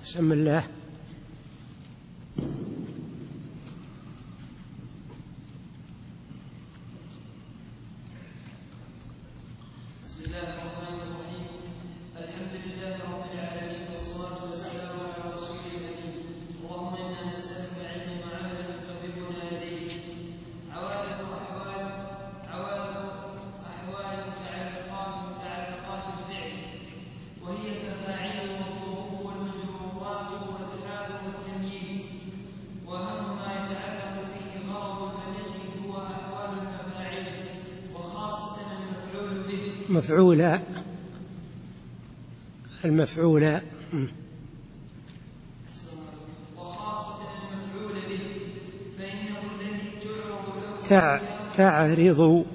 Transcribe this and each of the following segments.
بسم الله. بسم الله الرحمن الرحيم. الحمد لله رب العالمين، والصلاة والسلام على رسول النبي. اللهم إنا نسألك علما وعملا تقربنا إليه. عوالم أحوال متعلقات الفعل، وهي التفاعيل والظروف والمجرورات والحال والتمييز. وأهم ما يتعلق به غرض البليغ هو أحوال المفاعيل، وخاصة المفعول به. المفعول وخاصة المفعول به، فإنه الذي تعرض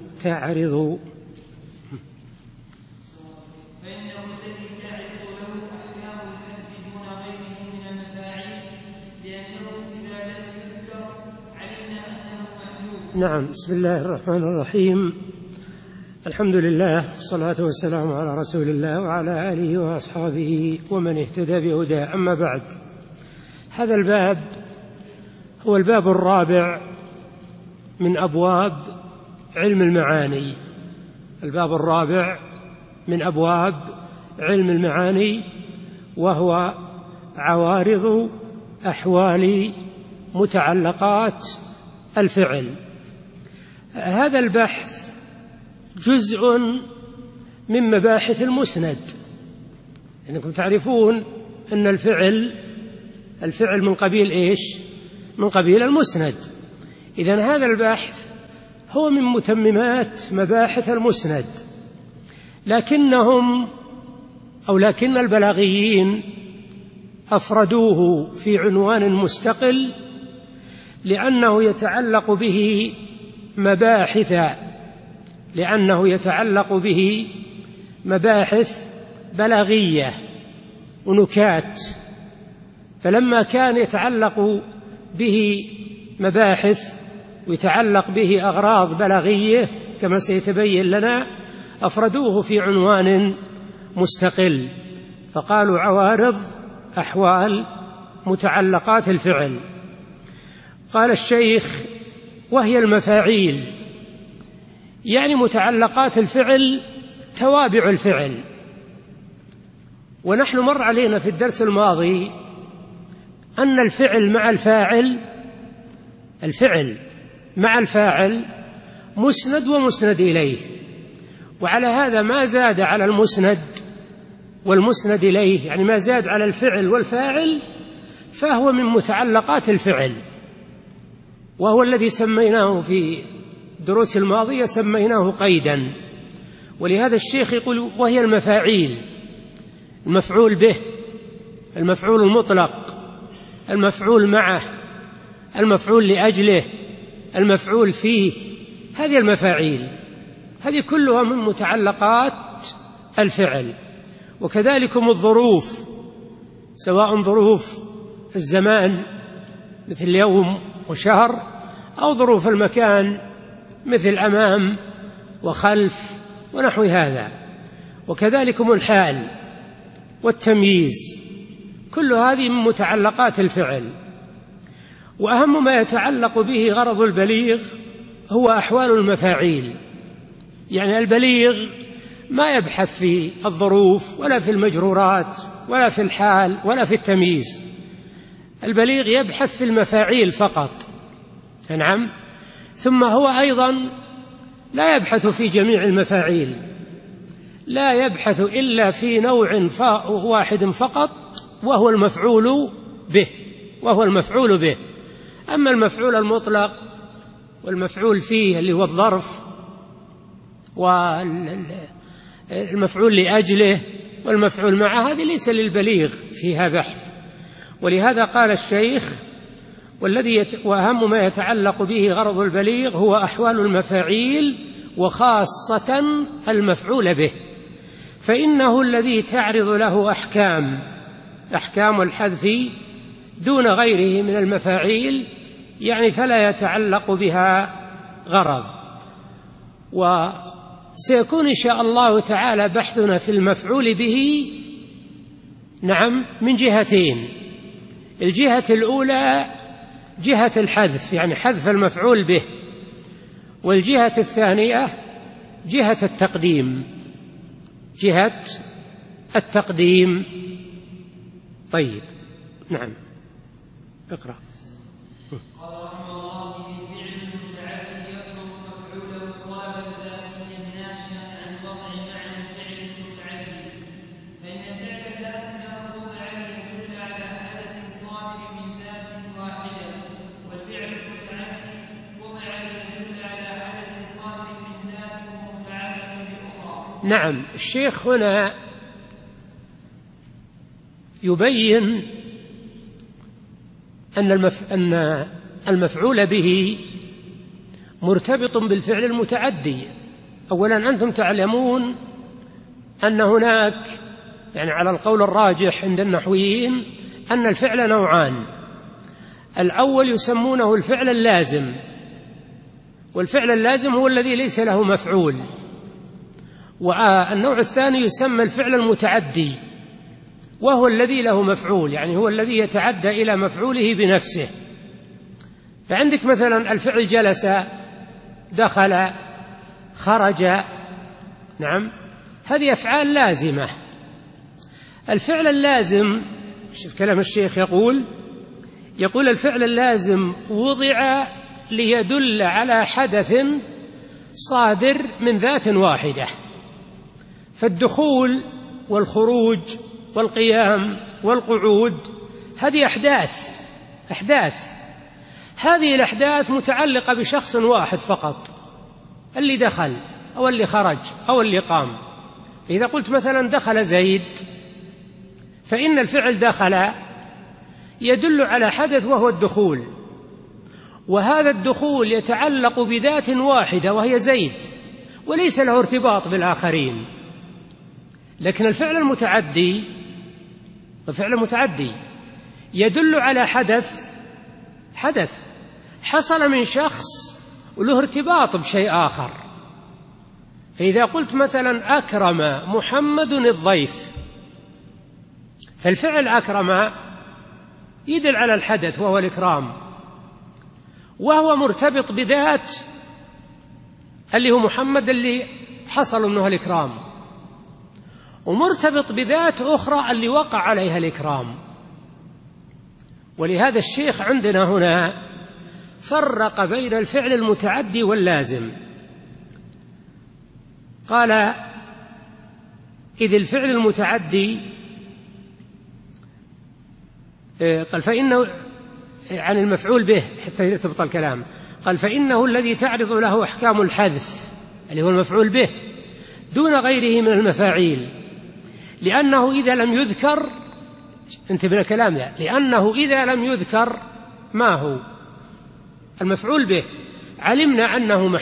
له أحكام الحذف دون غيره من المفاعيل، لأنه إذا لم يذكر علمنا أنه محذوف. نعم. بسم الله الرحمن الرحيم. الحمد لله، والصلاة والسلام على رسول الله وعلى آله وأصحابه ومن اهتدى بهداه. أما بعد، هذا الباب هو الباب الرابع من أبواب علم المعاني. الباب الرابع من أبواب علم المعاني، وهو عوارض أحوال متعلقات الفعل. هذا البحث جزء من مباحث المسند، لأنكم تعرفون أن الفعل من قبيل إيش؟ من قبيل المسند. إذن هذا البحث هو من متممات مباحث المسند، لكن البلاغيين أفردوه في عنوان مستقل، لأنه يتعلق به مباحث بلاغية ونكات. فلما كان يتعلق به مباحث ويتعلق به أغراض بلاغية كما سيتبين لنا، أفردوه في عنوان مستقل، فقالوا عوارض أحوال متعلقات الفعل. قال الشيخ: وهي المفاعيل، يعني متعلقات الفعل، توابع الفعل. ونحن مر علينا في الدرس الماضي أن الفعل مع الفاعل مسند ومسند إليه، وعلى هذا ما زاد على المسند والمسند إليه، يعني ما زاد على الفعل والفاعل، فهو من متعلقات الفعل، وهو الذي سميناه في الدروس الماضية سميناه قيدا. ولهذا الشيخ يقول: وهي المفاعيل، المفعول به، المفعول المطلق، المفعول معه، المفعول لأجله، المفعول فيه. هذه المفاعيل، هذه كلها من متعلقات الفعل. وكذلكم الظروف، سواء ظروف الزمان مثل يوم وشهر، أو ظروف المكان مثل أمام وخلف ونحو هذا. وكذلكم الحال والتمييز، كل هذه من متعلقات الفعل. وأهم ما يتعلق به غرض البليغ هو أحوال المفاعيل، يعني البليغ ما يبحث في الظروف ولا في المجرورات ولا في الحال ولا في التمييز، البليغ يبحث في المفاعيل فقط. نعم. ثم هو أيضا لا يبحث في جميع المفاعيل، لا يبحث إلا في نوع واحد فقط، وهو المفعول به. أما المفعول المطلق والمفعول فيه اللي هو الظرف، والمفعول لأجله، والمفعول معه، هذه ليس للبليغ فيها بحث. ولهذا قال الشيخ: وأهم ما يتعلق به غرض البليغ هو أحوال المفاعيل، وخاصة المفعول به، فإنه الذي تعرض له أحكام الحذف دون غيره من المفاعيل، يعني فلا يتعلق بها غرض. وسيكون إن شاء الله تعالى بحثنا في المفعول به من جهتين: الجهة الأولى جهة الحذف، يعني حذف المفعول به، والجهة الثانية جهة التقديم، جهة التقديم. طيب، نعم، اقرأ. قال رحمه الله: في فعل المتعدي يطلب مفعوله طلبا ذاتيا ناشئا عن وضع معنى الفعل المتعدي، فإن الفعل اللازم المفروض عليه يدل على حدث صادر من ذات واحدة، والفعل المتعدي وضع عليه يدل على حدث صادر من ذات متعدد بأخرى. نعم، الشيخ هنا يبين أن المفعول به مرتبط بالفعل المتعدي. أولا أنتم تعلمون أن هناك، يعني على القول الراجح عند النحويين، أن الفعل نوعان. الأول يسمونه الفعل اللازم، والفعل اللازم هو الذي ليس له مفعول. والنوع الثاني يسمى الفعل المتعدي، وهو الذي له مفعول، يعني هو الذي يتعدى إلى مفعوله بنفسه. فعندك مثلا الفعل جلس، دخل، خرج، نعم، هذه أفعال لازمة. الفعل اللازم، شوف كلام الشيخ، يقول الفعل اللازم وضع ليدل على حدث صادر من ذات واحدة. فالدخول والخروج والقيام والقعود هذه أحداث. هذه الأحداث متعلقة بشخص واحد فقط، اللي دخل أو اللي خرج أو اللي قام. إذا قلت مثلا دخل زيد، فإن الفعل دخل يدل على حدث وهو الدخول، وهذا الدخول يتعلق بذات واحدة وهي زيد، وليس له ارتباط بالآخرين. لكن الفعل المتعدي يدل على حدث حصل من شخص وله ارتباط بشيء آخر. فإذا قلت مثلا أكرم محمد الضيف، فالفعل أكرم يدل على الحدث وهو الإكرام، وهو مرتبط بذات اللي هو محمد اللي حصل منه الإكرام، ومرتبط بذات أخرى اللي وقع عليها الإكرام. ولهذا الشيخ عندنا هنا فرق بين الفعل المتعدي واللازم. قال: إذ الفعل المتعدي، قال فإنه عن المفعول به حتى تبطل الكلام، قال فإنه الذي تعرض له أحكام الحذف اللي هو المفعول به دون غيره من المفاعيل، لأنه إذا لم يذكر، انتبه الكلام ده، لأنه إذا لم يذكر ما هو المفعول به علمنا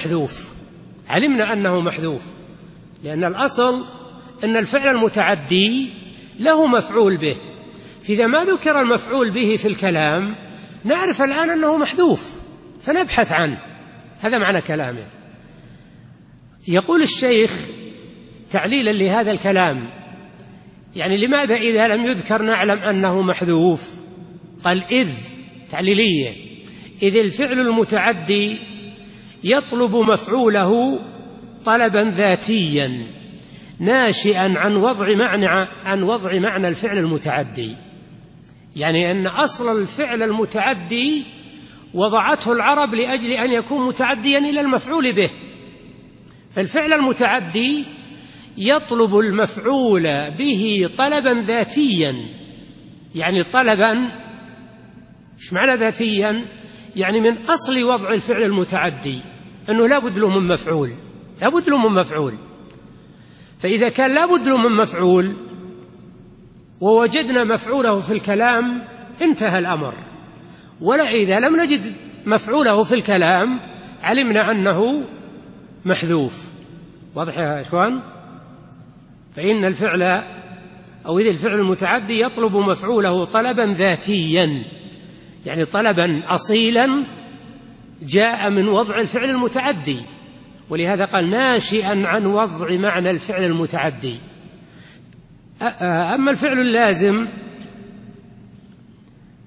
أنه محذوف، لأن الأصل أن الفعل المتعدي له مفعول به، فإذا ما ذكر المفعول به في الكلام نعرف الآن أنه محذوف فنبحث عنه. هذا معنى كلامه. يقول الشيخ تعليلا لهذا الكلام، يعني لماذا إذا لم يذكر نعلم أنه محذوف؟ قال: إذ تعليلية، إذ الفعل المتعدي يطلب مفعوله طلبا ذاتيا ناشئا عن وضع معنى الفعل المتعدي. يعني أن أصل الفعل المتعدي وضعته العرب لأجل أن يكون متعديا إلى المفعول به. فالفعل المتعدي يطلب المفعول به طلبا ذاتيا، يعني طلبا، إيش معنى ذاتيا؟ يعني من أصل وضع الفعل المتعدي أنه لا بد له من مفعول. فإذا كان لا بد له من مفعول ووجدنا مفعوله في الكلام انتهى الأمر، ولا إذا لم نجد مفعوله في الكلام علمنا أنه محذوف. واضح يا إخوان؟ فإن الفعل أو إذا الفعل المتعدي يطلب مفعوله طلبا ذاتيا، يعني طلبا أصيلا جاء من وضع الفعل المتعدي، ولهذا قال ناشئا عن وضع معنى الفعل المتعدي. أما الفعل اللازم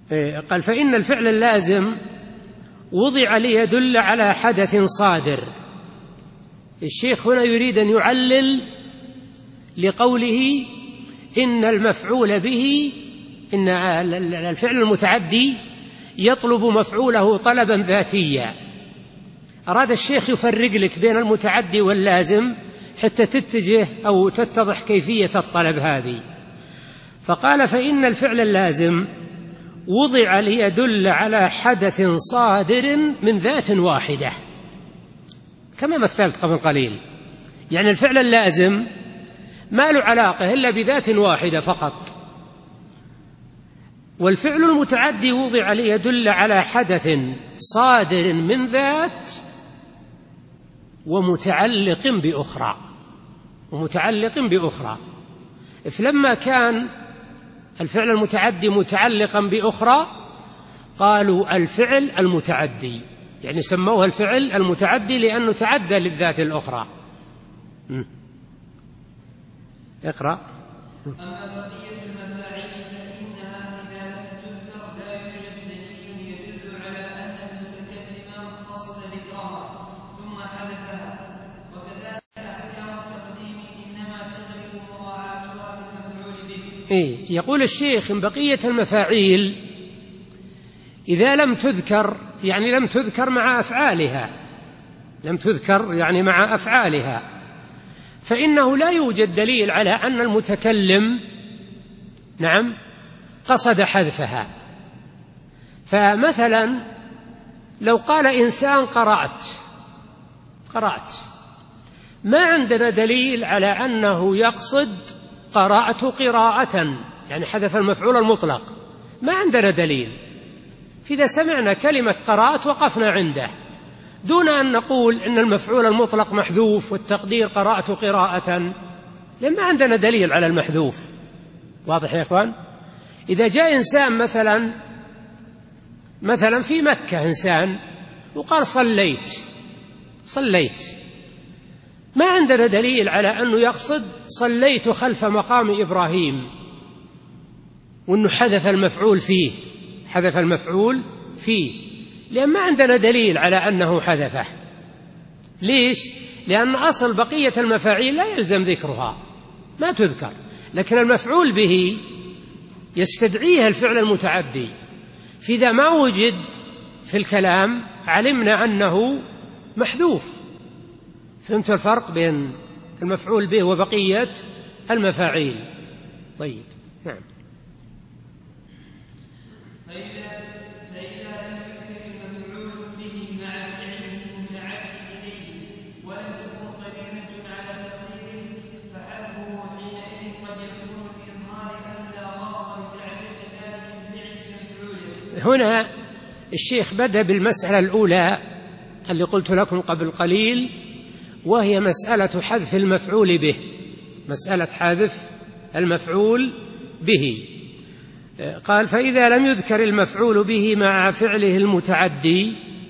قال فإن الفعل اللازم وضع ليدل على حدث صادر. الشيخ هنا يريد أن يعلل لقوله إن المفعول به، إن الفعل المتعدي يطلب مفعوله طلبا ذاتيا. أراد الشيخ يفرق لك بين المتعدي واللازم حتى تتجه أو تتضح كيفية الطلب هذه. فقال فإن الفعل اللازم وضع ليدل على حدث صادر من ذات واحدة، كما مثلت قبل قليل. يعني الفعل اللازم ما له علاقة إلا بذات واحدة فقط، والفعل المتعدي وضع ليدل على حدث صادر من ذات ومتعلق بأخرى. فلما كان الفعل المتعدي متعلقا بأخرى قالوا الفعل المتعدي، يعني سموه الفعل المتعدي لأنه تعدى للذات الأخرى. اقرأ. أما بقية المفاعيل فإنها إذا لم تذكر لا يوجد دليل يدل على أن المتكلم قصد ذكرها ثم حذفها، وكذلك أحكام التقديم إنما تغلب مضاعفتها في المفعول به. يقول الشيخ إن بقية المفاعيل إذا لم تذكر، يعني لم تذكر مع أفعالها، فإنه لا يوجد دليل على أن المتكلم قصد حذفها. فمثلا لو قال إنسان قرأت، ما عندنا دليل على أنه يقصد قرأت قراءة، يعني حذف المفعول المطلق، ما عندنا دليل. فإذا سمعنا كلمة قرأت وقفنا عنده دون أن نقول إن المفعول المطلق محذوف والتقدير قرأت قراءة، لأن ما عندنا دليل على المحذوف. واضح يا إخوان؟ إذا جاء إنسان مثلا في مكة إنسان وقال صليت، ما عندنا دليل على أنه يقصد صليت خلف مقام إبراهيم وأنه حذف المفعول فيه، لأن ما عندنا دليل على أنه حذفه. ليش؟ لأن أصل بقية المفاعيل لا يلزم ذكرها، ما تذكر، لكن المفعول به يستدعيها الفعل المتعدي. فإذا ما وجد في الكلام علمنا أنه محذوف. فهمت الفرق بين المفعول به وبقية المفاعيل؟ طيب، نعم. هنا الشيخ بدأ بالمسألة الأولى اللي قلت لكم قبل قليل، وهي مسألة حذف المفعول به، مسألة حذف المفعول به. قال فإذا لم يذكر المفعول به مع فعله المتعدي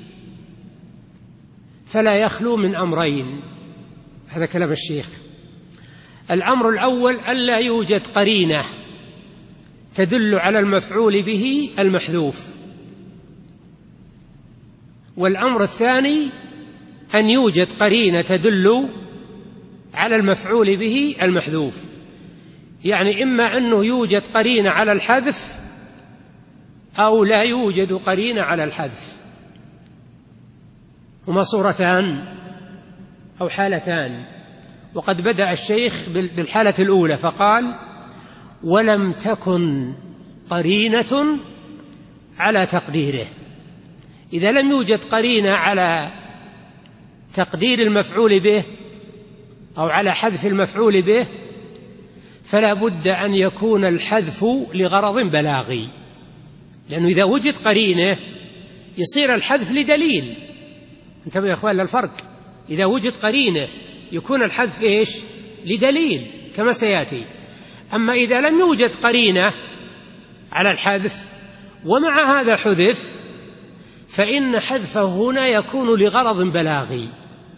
فلا يخلو من أمرين. هذا كلام الشيخ. الأمر الأول ألا يوجد قرينة تدل على المفعول به المحذوف، والأمر الثاني أن يوجد قرينة تدل على المفعول به المحذوف. يعني إما أنه يوجد قرينة على الحذف أو لا يوجد قرينة على الحذف. هما صورتان أو حالتان. وقد بدأ الشيخ بالحالة الأولى فقال ولم تكن قرينة على تقديره. إذا لم يوجد قرينة على تقدير المفعول به أو على حذف المفعول به فلا بد أن يكون الحذف لغرض بلاغي، لأنه إذا وجد قرينة يصير الحذف لدليل. انتبهوا يا أخوان للفرق. إذا وجد قرينة يكون الحذف لدليل كما سيأتي. أما إذا لم يوجد قرينة على الحذف ومع هذا حذف فإن حذفه هنا يكون لغرض بلاغي.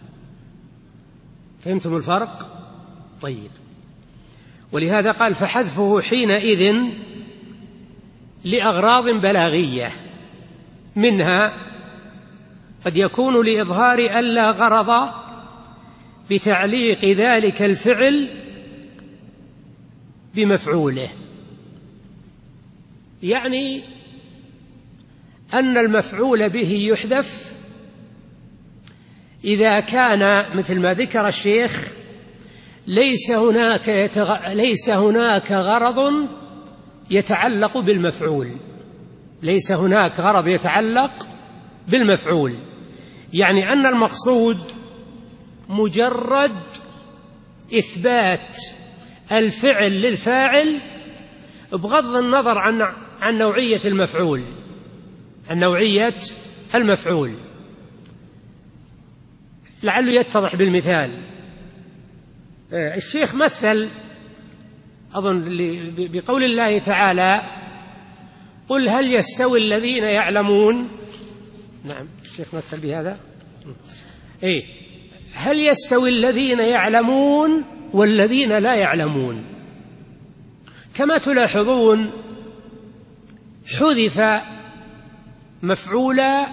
فهمتم الفرق؟ طيب. ولهذا قال فحذفه حينئذ لأغراض بلاغية، منها قد يكون لإظهار ألا غرض بتعليق ذلك الفعل بمفعوله، يعني أن المفعول به يحذف إذا كان مثل ما ذكر الشيخ ليس هناك غرض يتعلق بالمفعول، ليس هناك غرض يتعلق بالمفعول، يعني أن المقصود مجرد إثبات الفعل للفاعل بغض النظر عن نوعية المفعول، عن نوعية المفعول. لعله يتضح بالمثال. الشيخ مثل أظن بقول الله تعالى: قل هل يستوي الذين يعلمون. نعم الشيخ مثل بهذا. هل يستوي الذين يعلمون والذين لا يعلمون؟ كما تلاحظون حذف مفعولا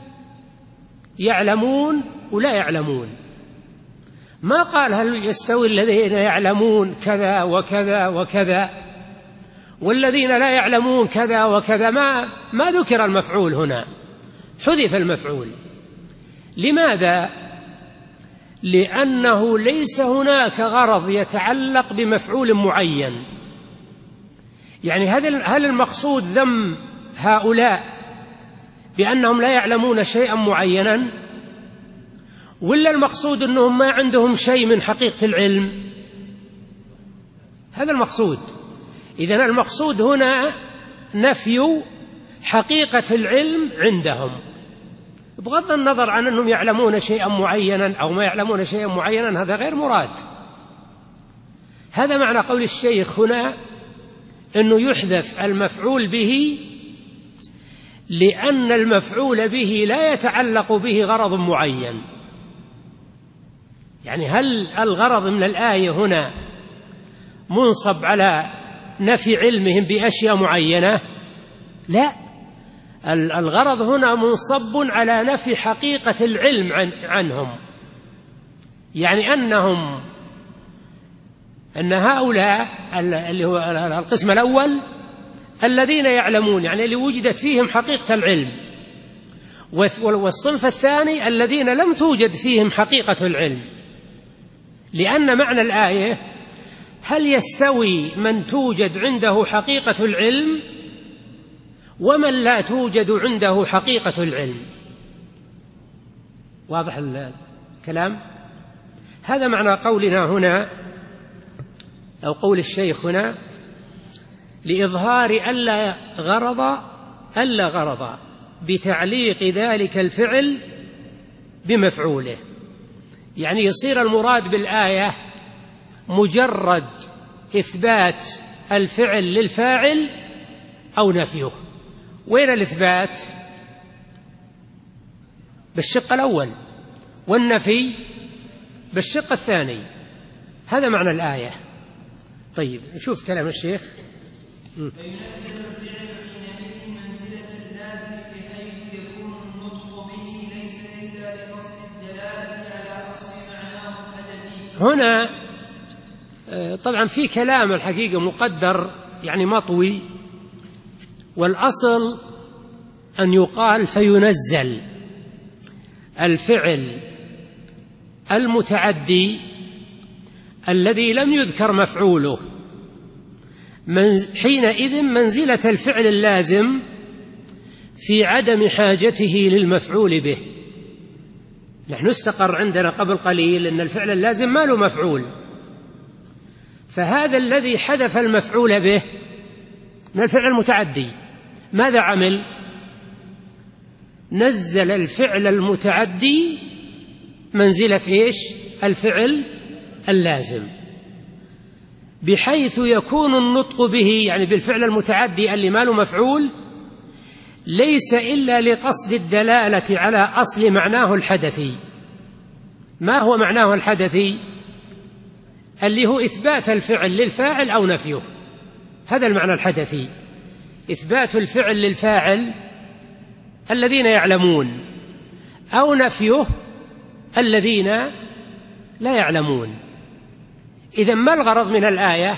يعلمون ولا يعلمون، ما قال هل يستوي الذين يعلمون كذا وكذا وكذا والذين لا يعلمون كذا وكذا، ما ذكر المفعول هنا، حذف المفعول. لماذا؟ لأنه ليس هناك غرض يتعلق بمفعول معين. يعني هل المقصود ذم هؤلاء بأنهم لا يعلمون شيئا معينا، ولا المقصود أنهم ما عندهم شيء من حقيقة العلم؟ هذا المقصود. إذن المقصود هنا نفي حقيقة العلم عندهم بغض النظر عن أنهم يعلمون شيئا معينا أو ما يعلمون شيئا معينا، هذا غير مراد. هذا معنى قول الشيخ هنا أنه يحذف المفعول به لأن المفعول به لا يتعلق به غرض معين. يعني هل الغرض من الآية هنا منصب على نفي علمهم بأشياء معينة؟ لا، الغرض هنا منصب على نفي حقيقة العلم عنهم، يعني أن هؤلاء اللي هو القسم الأول الذين يعلمون، يعني اللي وجدت فيهم حقيقة العلم، والصنف الثاني الذين لم توجد فيهم حقيقة العلم. لأن معنى الآية هل يستوي من توجد عنده حقيقة العلم ومن لا توجد عنده حقيقة العلم؟ واضح الكلام؟ هذا معنى قولنا هنا أو قول الشيخ هنا: لإظهار ألا غرض بتعليق ذلك الفعل بمفعوله، يعني يصير المراد بالآية مجرد إثبات الفعل للفاعل أو نفيه. وين الإثبات؟ بالشق الأول، والنفي بالشق الثاني. هذا معنى الآية. طيب نشوف كلام الشيخ. فينزل الفعل حينئذ منزلة اللازم بحيث يكون النطق به ليس إلا لقصد الدلالة على أصل معناه الحدثي. هنا طبعا في كلام الحقيقة مقدر يعني مطوي، والأصل أن يقال فينزل الفعل المتعدي الذي لم يذكر مفعوله حينئذ منزلة الفعل اللازم في عدم حاجته للمفعول به. نحن استقر عندنا قبل قليل أن الفعل اللازم ما له مفعول، فهذا الذي حذف المفعول به من الفعل المتعدي ماذا عمل؟ نزل الفعل المتعدي منزلة إيش؟ الفعل اللازم، بحيث يكون النطق به يعني بالفعل المتعدي اللي ما له مفعول ليس إلا لقصد الدلالة على أصل معناه الحدثي. ما هو معناه الحدثي؟ اللي هو إثبات الفعل للفاعل أو نفيه، هذا المعنى الحدثي. إثبات الفعل للفاعل الذين يعلمون، أو نفيه الذين لا يعلمون. إذن ما الغرض من الآية؟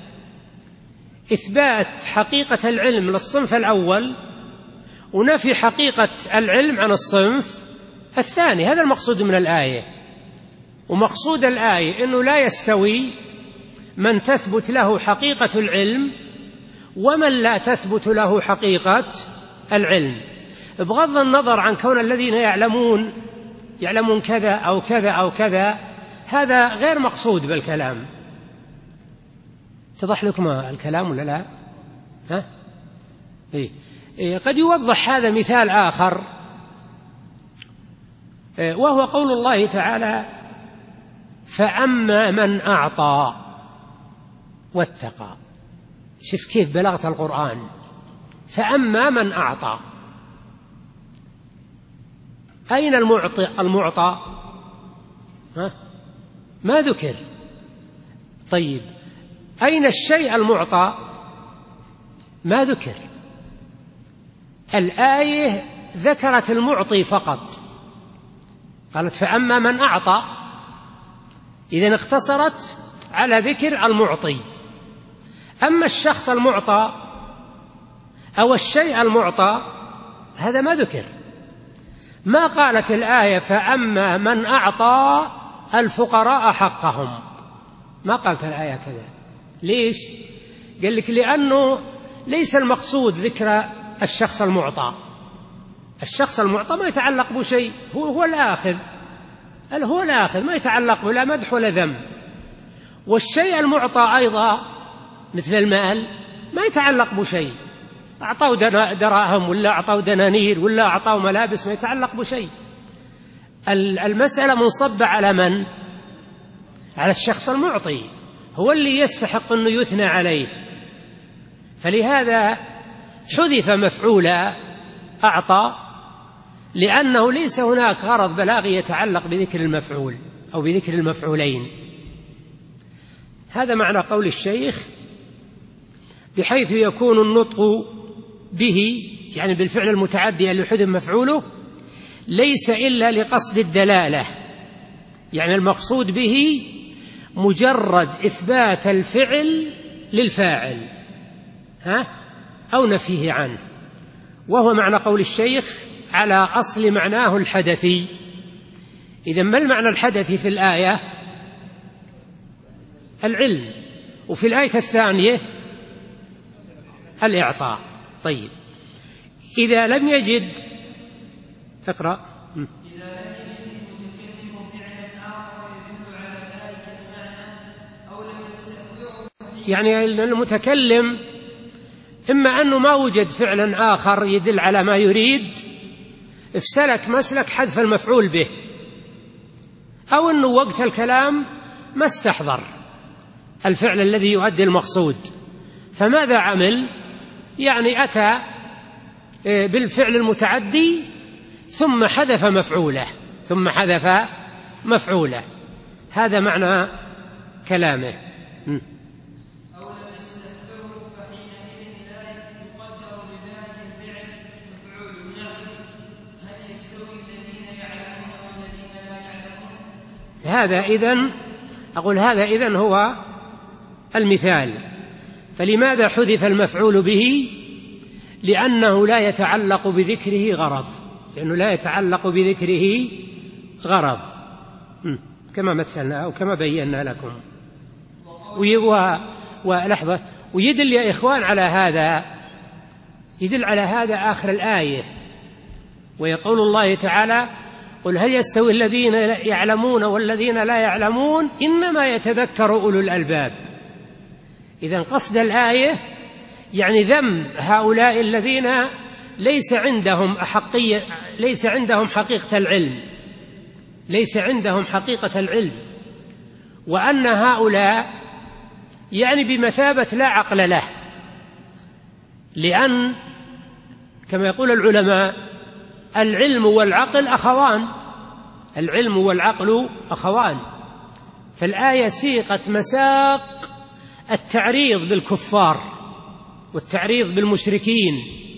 إثبات حقيقة العلم للصنف الأول ونفي حقيقة العلم عن الصنف الثاني. هذا المقصود من الآية. ومقصود الآية أنه لا يستوي من تثبت له حقيقة العلم ومن لا تثبت له حقيقة العلم، بغض النظر عن كون الذين يعلمون كذا أو كذا أو كذا، هذا غير مقصود بالكلام. اتضح لكم الكلام ولا لا؟ ها؟ قد يوضح هذا مثال آخر، وهو قول الله تعالى: فأما من أعطى واتقى. شوف كيف بلغة القرآن، فأما من أعطى. أين المعطى؟ ما ذكر. طيب أين الشيء المعطى؟ ما ذكر. الآية ذكرت المعطي فقط، قالت فأما من أعطى، إذن اقتصرت على ذكر المعطي. أما الشخص المعطى أو الشيء المعطى هذا ما ذكر. ما قالت الآية فأما من أعطى الفقراء حقهم، ما قالت الآية كذا. ليش؟ قال لك لأنه ليس المقصود ذكر الشخص المعطى. الشخص المعطى ما يتعلق بشيء، هو الآخذ، هو الآخذ، ما يتعلق بلا مدح ولا ذم. والشيء المعطى أيضا مثل المال ما يتعلق بشيء، أعطوا دراهم ولا أعطوا دنانير ولا أعطوا ملابس، ما يتعلق بشيء. المسألة منصبة على من؟ على الشخص المعطي، هو اللي يستحق أنه يثنى عليه. فلهذا حذف مفعول أعطى، لأنه ليس هناك غرض بلاغي يتعلق بذكر المفعول أو بذكر المفعولين. هذا معنى قول الشيخ: بحيث يكون النطق به، يعني بالفعل المتعدي اللي حذف مفعوله، ليس إلا لقصد الدلالة، يعني المقصود به مجرد إثبات الفعل للفاعل أو نفيه عنه. وهو معنى قول الشيخ على أصل معناه الحدثي. إذن ما المعنى الحدثي في الآية؟ العلم، وفي الآية الثانية الإعطاء. طيب إذا لم يجد، اقرأ. يعني المتكلم إما أنه ما وجد فعلا آخر يدل على ما يريد، افسلك مسلك حذف المفعول به، أو أنه وقت الكلام ما استحضر الفعل الذي يؤدي المقصود، فماذا عمل؟ يعني أتى بالفعل المتعدي ثم حذف مفعوله. هذا معنى كلامه. أو لم يستحضره فحينئذ لا يقدر بذلك الفعل مفعول. نعم. هل يستوي الذين يعلمون والذين لا يعلمون؟ هذا إذن هو المثال. فلماذا حذف المفعول به؟ لأنه لا يتعلق بذكره غرض، كما مثلنا أو كما بينا لكم. ولحظة، ويدل يا إخوان على هذا آخر الآية، ويقول الله تعالى: قل هل يستوي الذين يعلمون والذين لا يعلمون إنما يتذكر أولو الألباب. إذن قصد الآية يعني ذم هؤلاء الذين ليس عندهم حقيقة العلم، وأن هؤلاء يعني بمثابة لا عقل له، لأن كما يقول العلماء: العلم والعقل أخوان. فالآية سيقت مساق التعريض بالكفار والتعريض بالمشركين،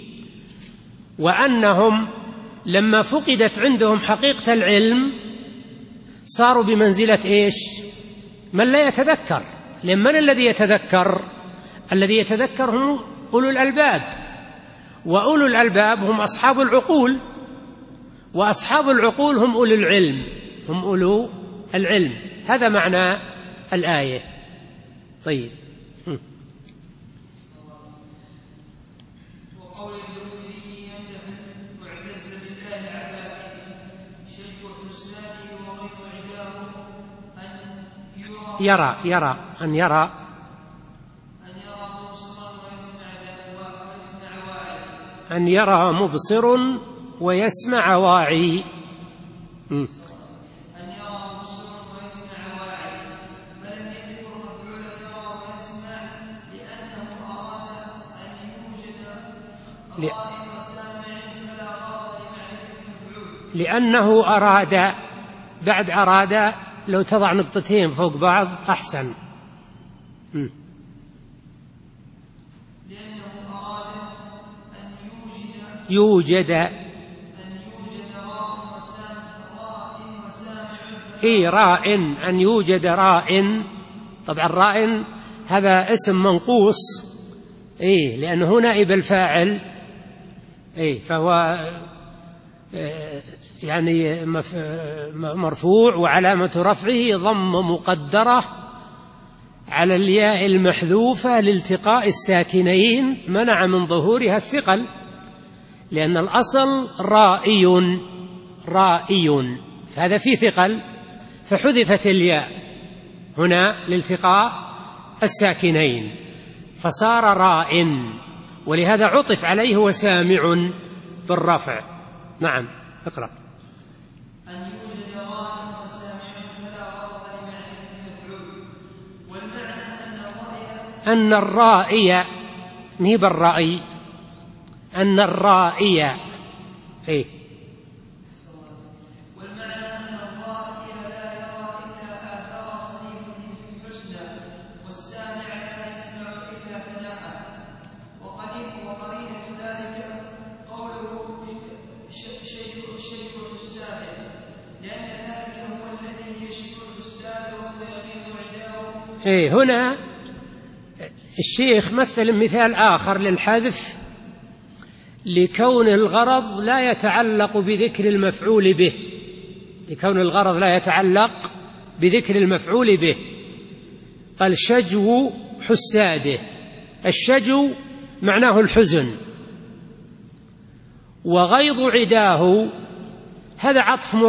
وأنهم لما فقدت عندهم حقيقة العلم صاروا بمنزلة إيش؟ من لا يتذكر. لمن الذي يتذكر؟ الذي يتذكر هم أولو الألباب، وأولو الألباب هم أصحاب العقول، وأصحاب العقول هم أولو العلم، هم أولو العلم. هذا معنى الآية. طيب. وقول الدكتوري يمدح معتز بالله عباسي شيخ حسانه وغيظ عداه أن يرى أن يرى مبصر ويسمع واعي. أن يرى مبصر ويسمع واعي، فلم يذكر مفعول يرى ويسمع لأنه أراد أن يوجد رائع وسامع فلا غرض لمعرفة المفعول. لأنه أراد، بعد أراد لو تضع نقطتين فوق بعض أحسن. لأنه أراد أن يوجد راء وسامع. راء، أن يوجد راء. طبعا راء هذا اسم منقوص، لأنه نائب الفاعل، فهو يعني مرفوع، وعلامة رفعه ضم مقدرة على الياء المحذوفة لالتقاء الساكنين منع من ظهورها الثقل، لأن الأصل رائي، فهذا فيه ثقل، فحذفت الياء هنا لالتقاء الساكنين فصار راء، ولهذا عطف عليه وسامع بالرفع. نعم، اقرأ. أن يوجد راء وسامع فلا غرض لمعرفة المفعول. والمعنى أن الرائي نهب الرأي، أن الرائي والمعنى أن الرائي لا يرى إلا آثار خليفته في الحسنى، والسامع لا يسمع إلا ثناءه. وقرينة ذلك قوله شيخ حسانه، لأن ذلك هو الذي يشكر الحسان وهو يغيظ عداه. هنا الشيخ مثل مثال آخر للحذف لكون الغرض لا يتعلق بذكر المفعول به، لكون الغرض لا يتعلق بذكر المفعول به. قال شجو حساده، الشجو معناه الحزن، وغيظ عداه هذا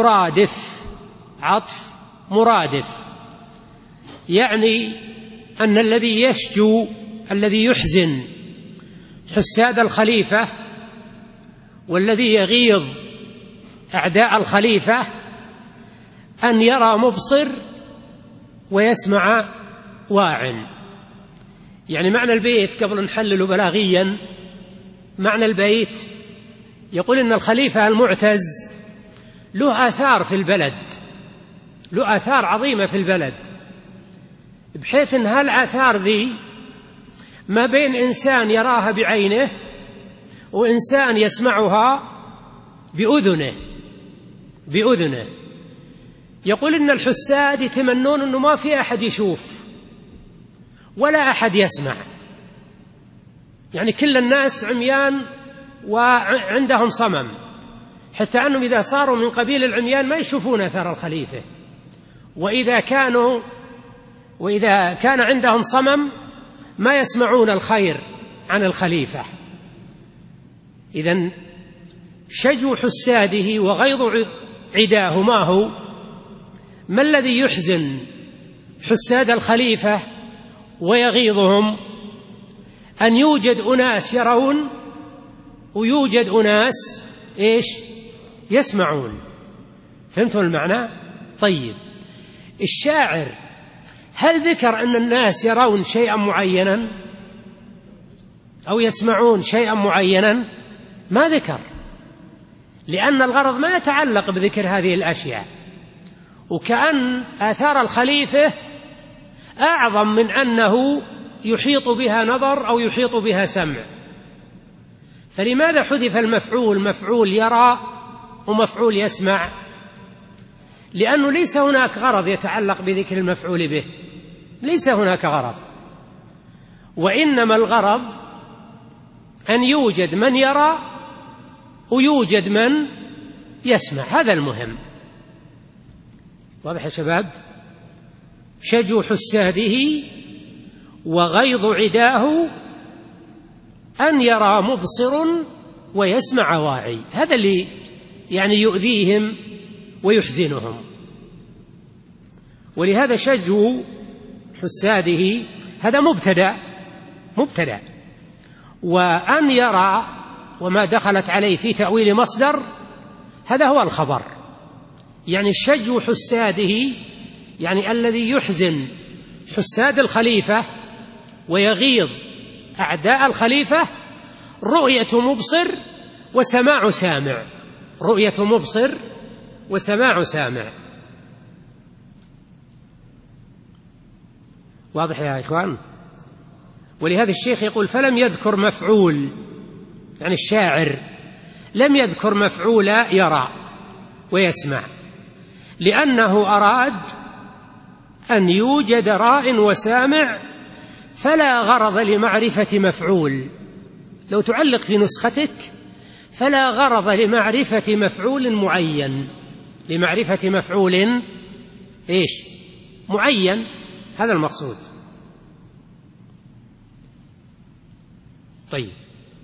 عطف مرادف، يعني أن الذي يشجو، الذي يحزن حساد الخليفة، والذي يغيظ أعداء الخليفة، أن يرى مبصر ويسمع واع. يعني معنى البيت قبل نحلل بلاغيا، معنى البيت يقول إن الخليفة المعتز له آثار في البلد، له آثار عظيمة في البلد، بحيث أن هالآثار ذي ما بين إنسان يراها بعينه وإنسان يسمعها بأذنه. يقول إن الحساد يتمنون أنه ما في أحد يشوف ولا أحد يسمع، يعني كل الناس عميان وعندهم صمم، حتى أنهم إذا صاروا من قبيل العميان ما يشوفون أثر الخليفة، وإذا كان عندهم صمم ما يسمعون الخير عن الخليفة. إذن شجو حساده وغيظ عداه ما هو؟ ما الذي يحزن حساد الخليفة ويغيظهم؟ أن يوجد أناس يرون ويوجد أناس يسمعون. فهمتوا المعنى؟ طيب، الشاعر هل ذكر أن الناس يرون شيئا معينا أو يسمعون شيئا معينا؟ ما ذكر، لأن الغرض ما يتعلق بذكر هذه الأشياء، وكأن آثار الخليفة أعظم من أنه يحيط بها نظر أو يحيط بها سمع. فلماذا حذف المفعول، مفعول يرى ومفعول يسمع؟ لأنه ليس هناك غرض يتعلق بذكر المفعول به، ليس هناك غرض، وإنما الغرض أن يوجد من يرى ويوجد من يسمع، هذا المهم. واضح يا شباب؟ شجو حساده وغيظ عداه أن يرى مبصر ويسمع واعي، هذا اللي يعني يؤذيهم ويحزنهم. ولهذا شجو حساده هذا مبتدأ، وأن يرى وما دخلت عليه في تأويل مصدر هذا هو الخبر. يعني شجو حساده يعني الذي يحزن حساد الخليفة ويغيظ أعداء الخليفة رؤية مبصر وسماع سامع، رؤية مبصر وسماع سامع. واضح يا إخوان؟ ولهذا الشيخ يقول فلم يذكر مفعول، يعني الشاعر لم يذكر مفعول يرى ويسمع، لأنه أراد أن يوجد راء وسامع، فلا غرض لمعرفة مفعول. لو تعلق في نسختك فلا غرض لمعرفة مفعول معين، لمعرفة مفعول إيش معين، هذا المقصود. طيب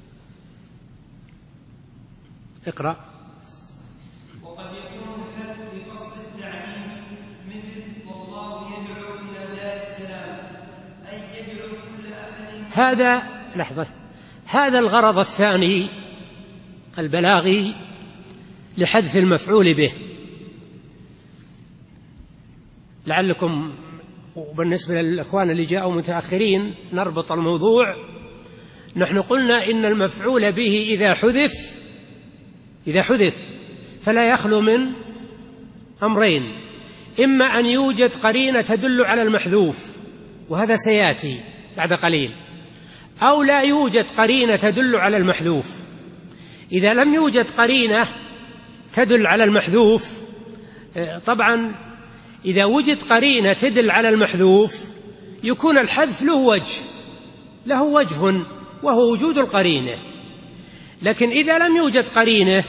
اقرأ. وقد يكون الحذف بقصد التعميم، مثل والله يدعو إلى دار السلام، أي يدعو كل أحد. هذا لحظة، هذا الغرض الثاني البلاغي لحذف المفعول به. لعلكم وبالنسبة للإخوان اللي جاءوا متأخرين نربط الموضوع. نحن قلنا إن المفعول به إذا حذف فلا يخلو من أمرين: إما أن يوجد قرينة تدل على المحذوف، وهذا سيأتي بعد قليل، أو لا يوجد قرينة تدل على المحذوف. إذا لم يوجد قرينة تدل على المحذوف، طبعا إذا وجد قرينة تدل على المحذوف يكون الحذف له وجه وهو وجود القرينة. لكن إذا لم يوجد قرينة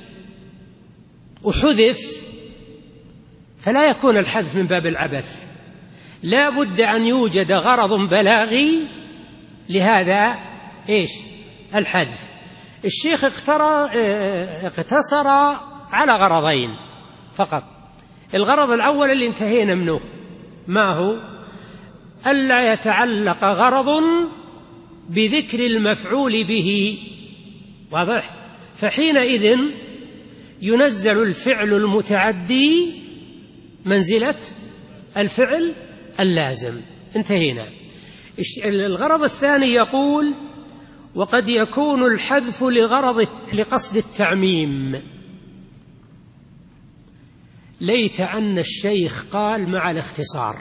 وحذف فلا يكون الحذف من باب العبث، لا بد أن يوجد غرض بلاغي لهذا الحذف. الشيخ اقتصر على غرضين فقط. الغرض الأول اللي انتهينا منه ما هو؟ ألا يتعلق غرض بذكر المفعول به. واضح؟ فحينئذ ينزل الفعل المتعدي منزلة الفعل اللازم. انتهينا. الغرض الثاني يقول وقد يكون الحذف لقصد التعميم. ليت أن الشيخ قال مع الاختصار،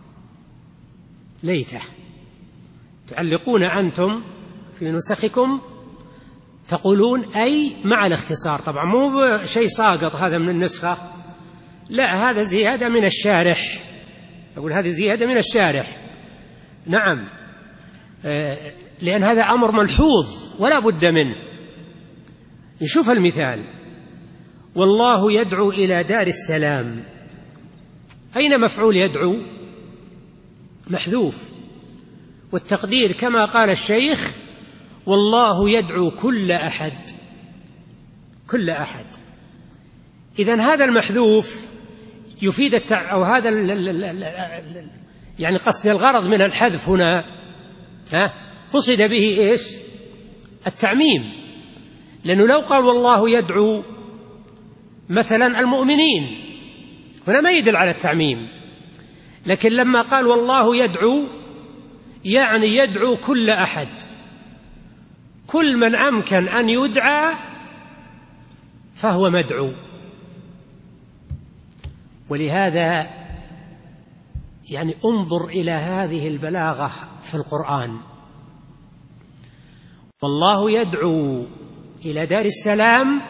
ليته. تعلقون أنتم في نسخكم تقولون أي مع الاختصار، طبعا مو شيء ساقط هذا من النسخة، لا، هذا زيادة من الشارح. أقول هذه زيادة من الشارح، نعم، لأن هذا أمر ملحوظ ولا بد منه. نشوف المثال: والله يدعو إلى دار السلام. أين مفعول يدعو؟ محذوف، والتقدير كما قال الشيخ: والله يدعو كل أحد. إذن هذا المحذوف يفيد أو هذا يعني قصد الغرض من الحذف هنا قصد به التعميم. لأنه لو قال والله يدعو مثلا المؤمنين هنا ما يدل على التعميم، لكن لما قال والله يدعو يعني يدعو كل أحد، كل من أمكن أن يدعى فهو مدعو. ولهذا يعني انظر إلى هذه البلاغة في القرآن. والله يدعو إلى دار السلام،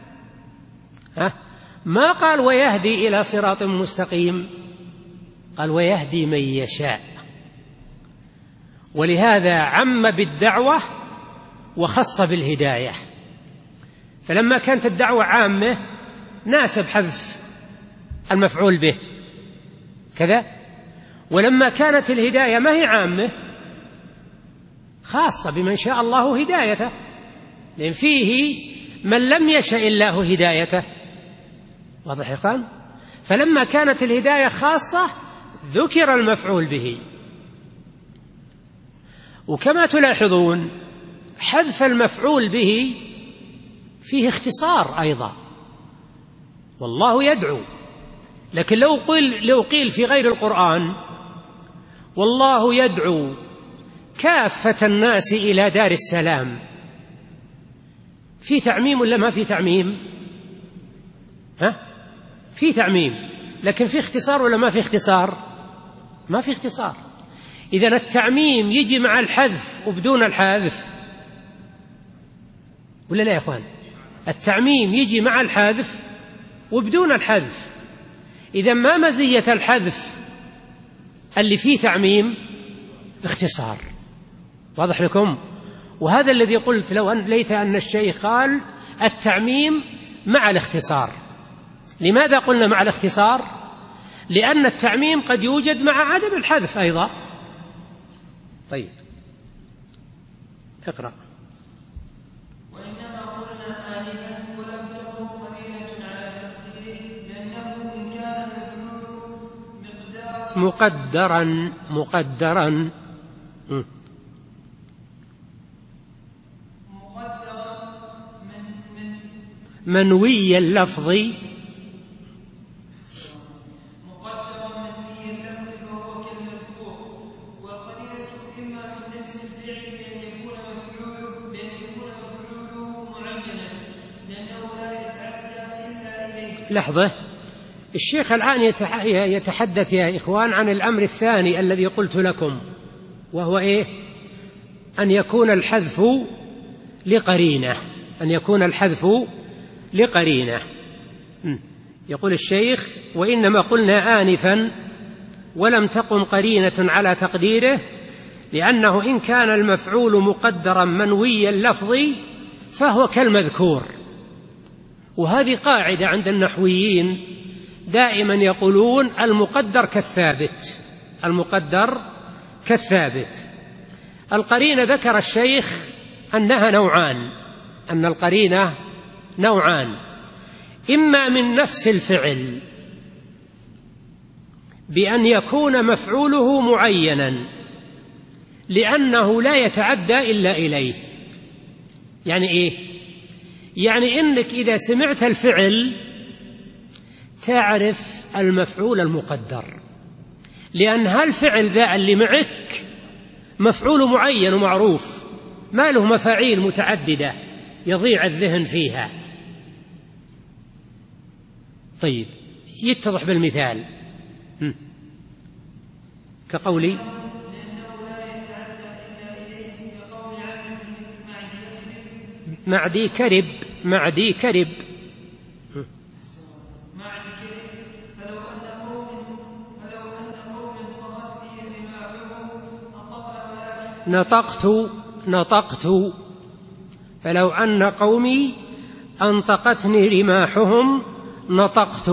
ما قال ويهدي إلى صراط مستقيم، قال ويهدي من يشاء. ولهذا عم بالدعوة وخص بالهداية. فلما كانت الدعوة عامة ناسب حذف المفعول به كذا، ولما كانت الهداية ما هي عامة خاصة بمن شاء الله هدايته، لأن فيه من لم يشاء الله هدايته. واضح يا إخوان؟ فلما كانت الهداية خاصة ذكر المفعول به. وكما تلاحظون حذف المفعول به فيه اختصار أيضا، والله يدعو. لكن لو قيل في غير القرآن والله يدعو كافة الناس إلى دار السلام، في تعميم ولا ما في تعميم؟ في تعميم، لكن في اختصار ولا ما في اختصار؟ ما في اختصار. إذن التعميم يجي مع الحذف وبدون الحذف، ولا لا يا أخوان؟ التعميم يجي مع الحذف وبدون الحذف. إذن ما مزية الحذف اللي فيه تعميم؟ اختصار. واضح لكم؟ وهذا الذي قلت ليت أن الشيخ قال التعميم مع الاختصار. لماذا قلنا مع الاختصار؟ لأن التعميم قد يوجد مع عدم الحذف أيضا. طيب اقرأ. وإنما قلنا آنفا ولم تكن قرينة على تقديره، لأنه إن كان المفعول مقدرا منوي اللفظ فهو كالمذكور. والقرينة إما من نفس الفعل بأن يكون مفعوله معينا، لأنه لا يتعدى إلا إليه. لحظة، الشيخ الآن يتحدث يا إخوان عن الأمر الثاني الذي قلت لكم، وهو إيه؟ أن يكون الحذف لقرينة، أن يكون الحذف لقرينة. يقول الشيخ: وإنما قلنا آنفا ولم تقم قرينة على تقديره، لأنه إن كان المفعول مقدرا منوي اللفظ فهو كالمذكور. وهذه قاعدة عند النحويين، دائما يقولون المقدر كالثابت، المقدر كالثابت. القرينة ذكر الشيخ أنها نوعان، أن القرينة نوعان: إما من نفس الفعل بأن يكون مفعوله معينا لأنه لا يتعدى إلا إليه. يعني إيه؟ يعني إنك إذا سمعت الفعل تعرف المفعول المقدر، لأن هالفعل ذا اللي معك مفعول معين ومعروف، ما له مفاعيل متعددة يضيع الذهن فيها. طيب يتضح بالمثال كقولي معدي كرب، معدي كرب. فلو أن قوم فخذت رماحهم نطقت. فلو أن قومي أنطقتني رماحهم نطقت.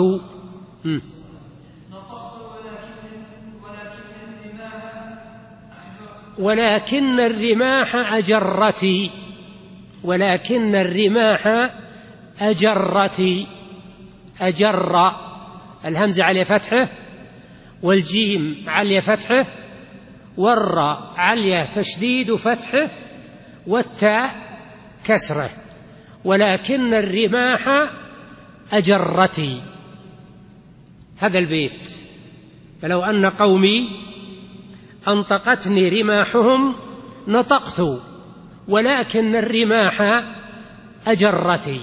ولكن الرماح أجرتي، ولكن الرماح أجرتي. أجر الهمزة على فتحه، والجيم على فتحه، والراء على تشديد فتحه، والتاء كسره. ولكن الرماح أجرتي، هذا البيت. فلو أن قومي أنطقتني رماحهم نطقت، ولكن الرماح أجرتي.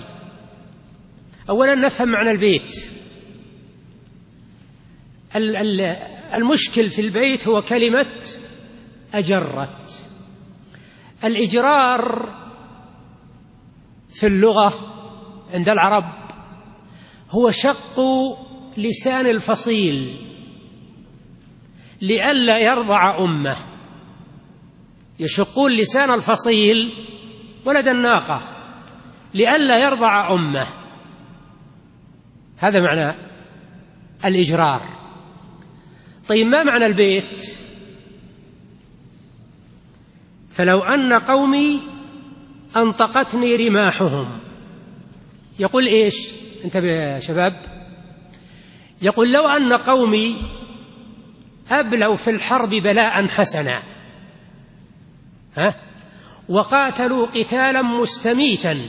أولا نفهم معنى البيت. المشكل في البيت هو كلمة أجرت. الإجرار في اللغة عند العرب هو شق لسان الفصيل لئلا يرضع أمه. يشقون لسان الفصيل ولد الناقة لئلا يرضع أمه، هذا معنى الإجرار. طيب ما معنى البيت؟ فلو أن قومي أنطقتني رماحهم، يقول إيش؟ انتبه يا شباب، يقول لو أن قومي أبلوا في الحرب بلاء حسنا وقاتلوا قتالا مستميتا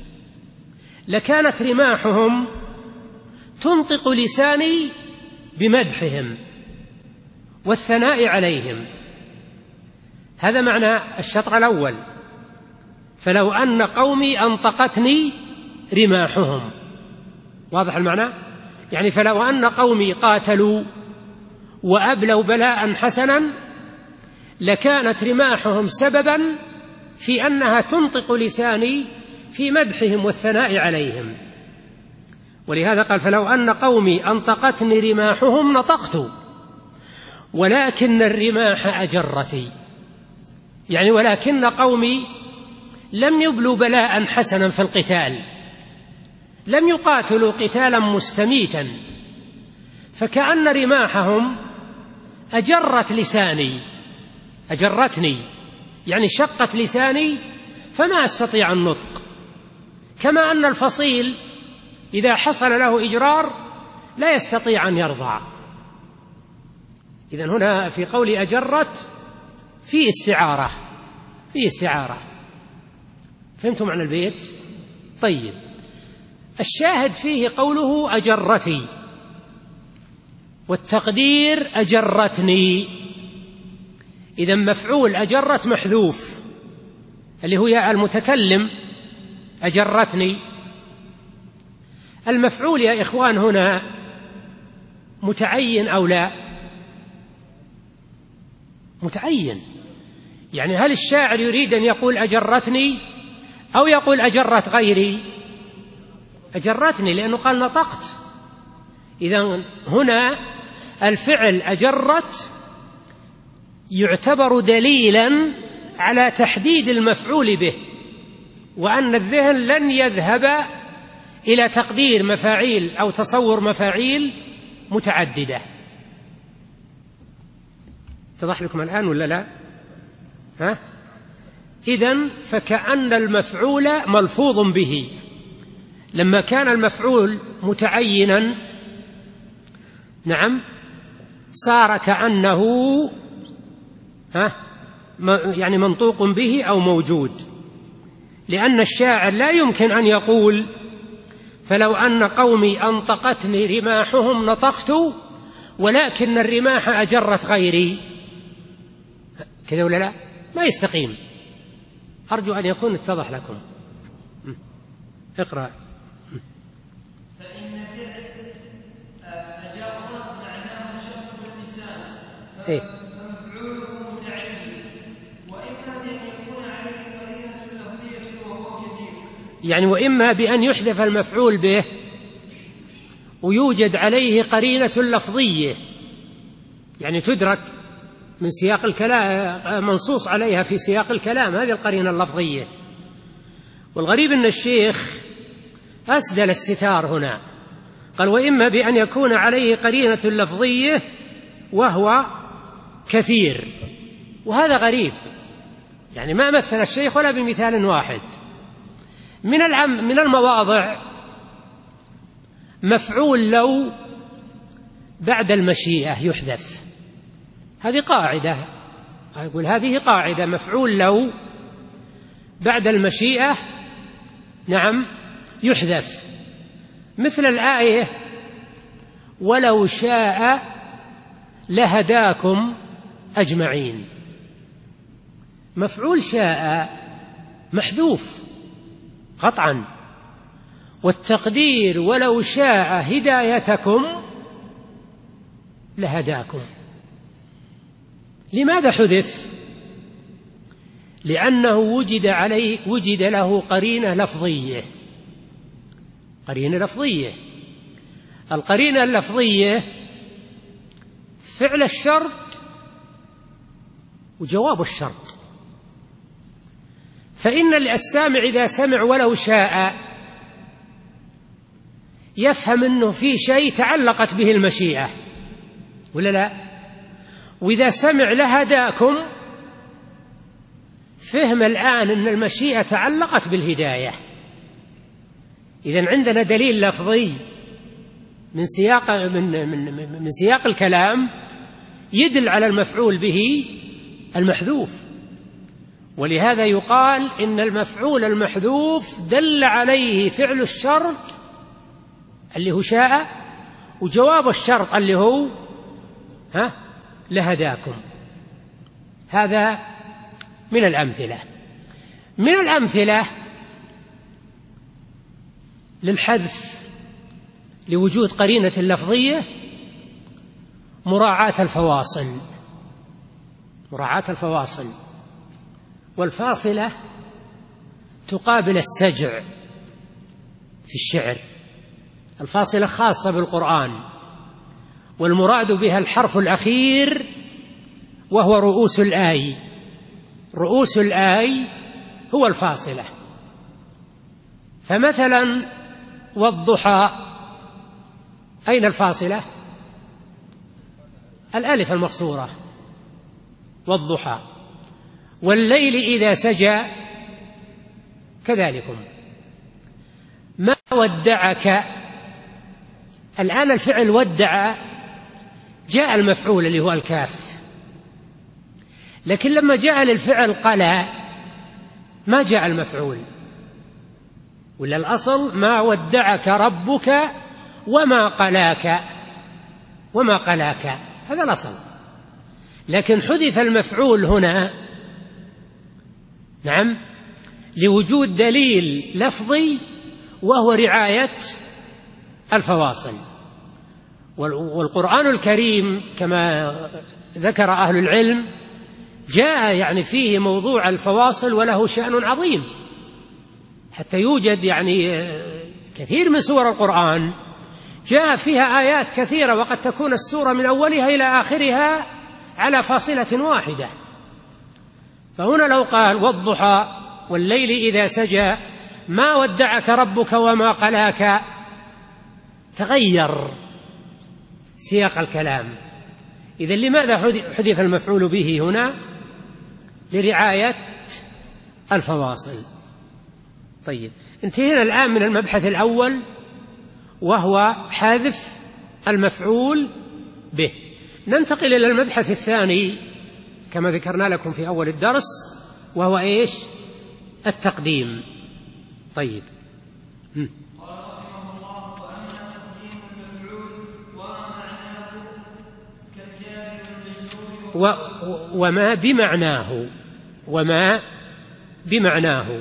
لكانت رماحهم تنطق لساني بمدحهم والثناء عليهم. هذا معنى الشطر الأول، فلو أن قومي أنطقتني رماحهم. واضح المعنى؟ يعني فلو أن قومي قاتلوا وأبلوا بلاء حسنا لكانت رماحهم سببا في أنها تنطق لساني في مدحهم والثناء عليهم. ولهذا قال فلو أن قومي أنطقتني رماحهم نطقت ولكن الرماح أجرتي، يعني ولكن قومي لم يبلوا بلاء حسنا في القتال، لم يقاتلوا قتالا مستميتا، فكأن رماحهم أجرت لساني، أجرتني يعني شقت لساني فما أستطيع النطق. كما أن الفصيل إذا حصل له إجرار لا يستطيع أن يرضع. إذن هنا في قول أجرت في استعارة. فهمتم معنى البيت؟ طيب، الشاهد فيه قوله أجرتي، والتقدير أجرتني. إذن مفعول أجرت محذوف اللي هو المتكلم أجرتني. المفعول يا إخوان هنا متعين أو لا؟ متعين. يعني هل الشاعر يريد أن يقول أجرتني أو يقول أجرت غيري؟ أجرتني، لأنه قال نطقت. إذن هنا الفعل أجرت يعتبر دليلا على تحديد المفعول به، وأن الذهن لن يذهب إلى تقدير مفاعيل أو تصور مفاعيل متعددة. اتضح لكم الآن ولا لا؟ إذن فكأن المفعول ملفوظ به. لما كان المفعول متعينا نعم صار كأنه يعني منطوق به أو موجود، لأن الشاعر لا يمكن أن يقول فلو أن قومي أنطقتني رماحهم نطقت ولكن الرماح أجرت غيري، كذا ولا لا؟ ما يستقيم. أرجو أن يكون اتضح لكم. اقرأ. فإن أجرت معناه شق اللسان فمفعوله متعين، وإما بأن يكون عليه قرينة لفظية وهو كثير. يعني وإما بأن يحذف المفعول به ويوجد عليه قرينة لفظية، يعني تدرك من سياق الكلام، منصوص عليها في سياق الكلام، هذه القرينة اللفظية. والغريب أن الشيخ أسدل الستار هنا، قال وإما بأن يكون عليه قرينة لفظية وهو كثير، وهذا غريب، يعني ما مثل الشيخ ولا بمثال واحد. من المواضع مفعول لو بعد المشيئة يحذف، هذه قاعدة، أقول هذه قاعدة، مفعول لو بعد المشيئة نعم يحذف، مثل الآية ولو شاء لهداكم أجمعين. مفعول شاء محذوف قطعا، والتقدير ولو شاء هدايتكم لهداكم. لماذا حذف؟ لأنه وجد له قرينة لفظية. قرينة لفظية، القرينة اللفظية فعل الشرط وجواب الشرط. فإن السامع إذا سمع ولو شاء يفهم أنه في شيء تعلقت به المشيئة، ولا لا؟ وإذا سمع لهداكم فهم الآن أن المشيئة تعلقت بالهداية. إذن عندنا دليل لفظي من سياق الكلام يدل على المفعول به المحذوف، ولهذا يقال إن المفعول المحذوف دل عليه فعل الشرط اللي هو شاء، وجواب الشرط اللي هو لهداكم. هذا من الأمثلة. من الأمثلة للحذف لوجود قرينة لفظية مراعاة الفواصل. مراعاة الفواصل، والفاصلة تقابل السجع في الشعر. الفاصلة خاصة بالقرآن، والمراد بها الحرف الأخير وهو رؤوس الآي. رؤوس الآي هو الفاصلة. فمثلا والضحى أين الفاصلة؟ الألف المقصورة والضحى. والليل إذا سجى كذلكم. ما ودعك، الآن الفعل ودع جاء المفعول اللي هو الكاف، لكن لما جاء للفعل قلى ما جاء المفعول، ولا الأصل ما ودعك ربك وما قلاك، وما قلاك، هذا الأصل. لكن حذف المفعول هنا نعم لوجود دليل لفظي وهو رعاية الفواصل. والقرآن الكريم كما ذكر أهل العلم جاء يعني فيه موضوع الفواصل وله شأن عظيم، حتى يوجد يعني كثير من سور القرآن جاء فيها آيات كثيرة، وقد تكون السورة من أولها إلى آخرها على فاصلة واحدة. فهنا لو قال والضحى والليل إذا سجى ما ودعك ربك وما قلاك تغير سياق الكلام. إذن لماذا حذف المفعول به هنا؟ لرعاية الفواصل. طيب، انتهينا الآن من المبحث الأول وهو حذف المفعول به. ننتقل إلى المبحث الثاني كما ذكرنا لكم في أول الدرس، وهو إيش؟ التقديم. طيب، قال رحمه الله: وأما تقديم المفعول وما معناه كالجار والمجرور وما بمعناه. وما بمعناه.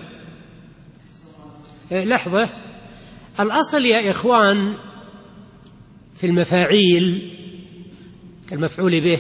لحظة، الأصل يا إخوان في المفاعيل كالمفعول به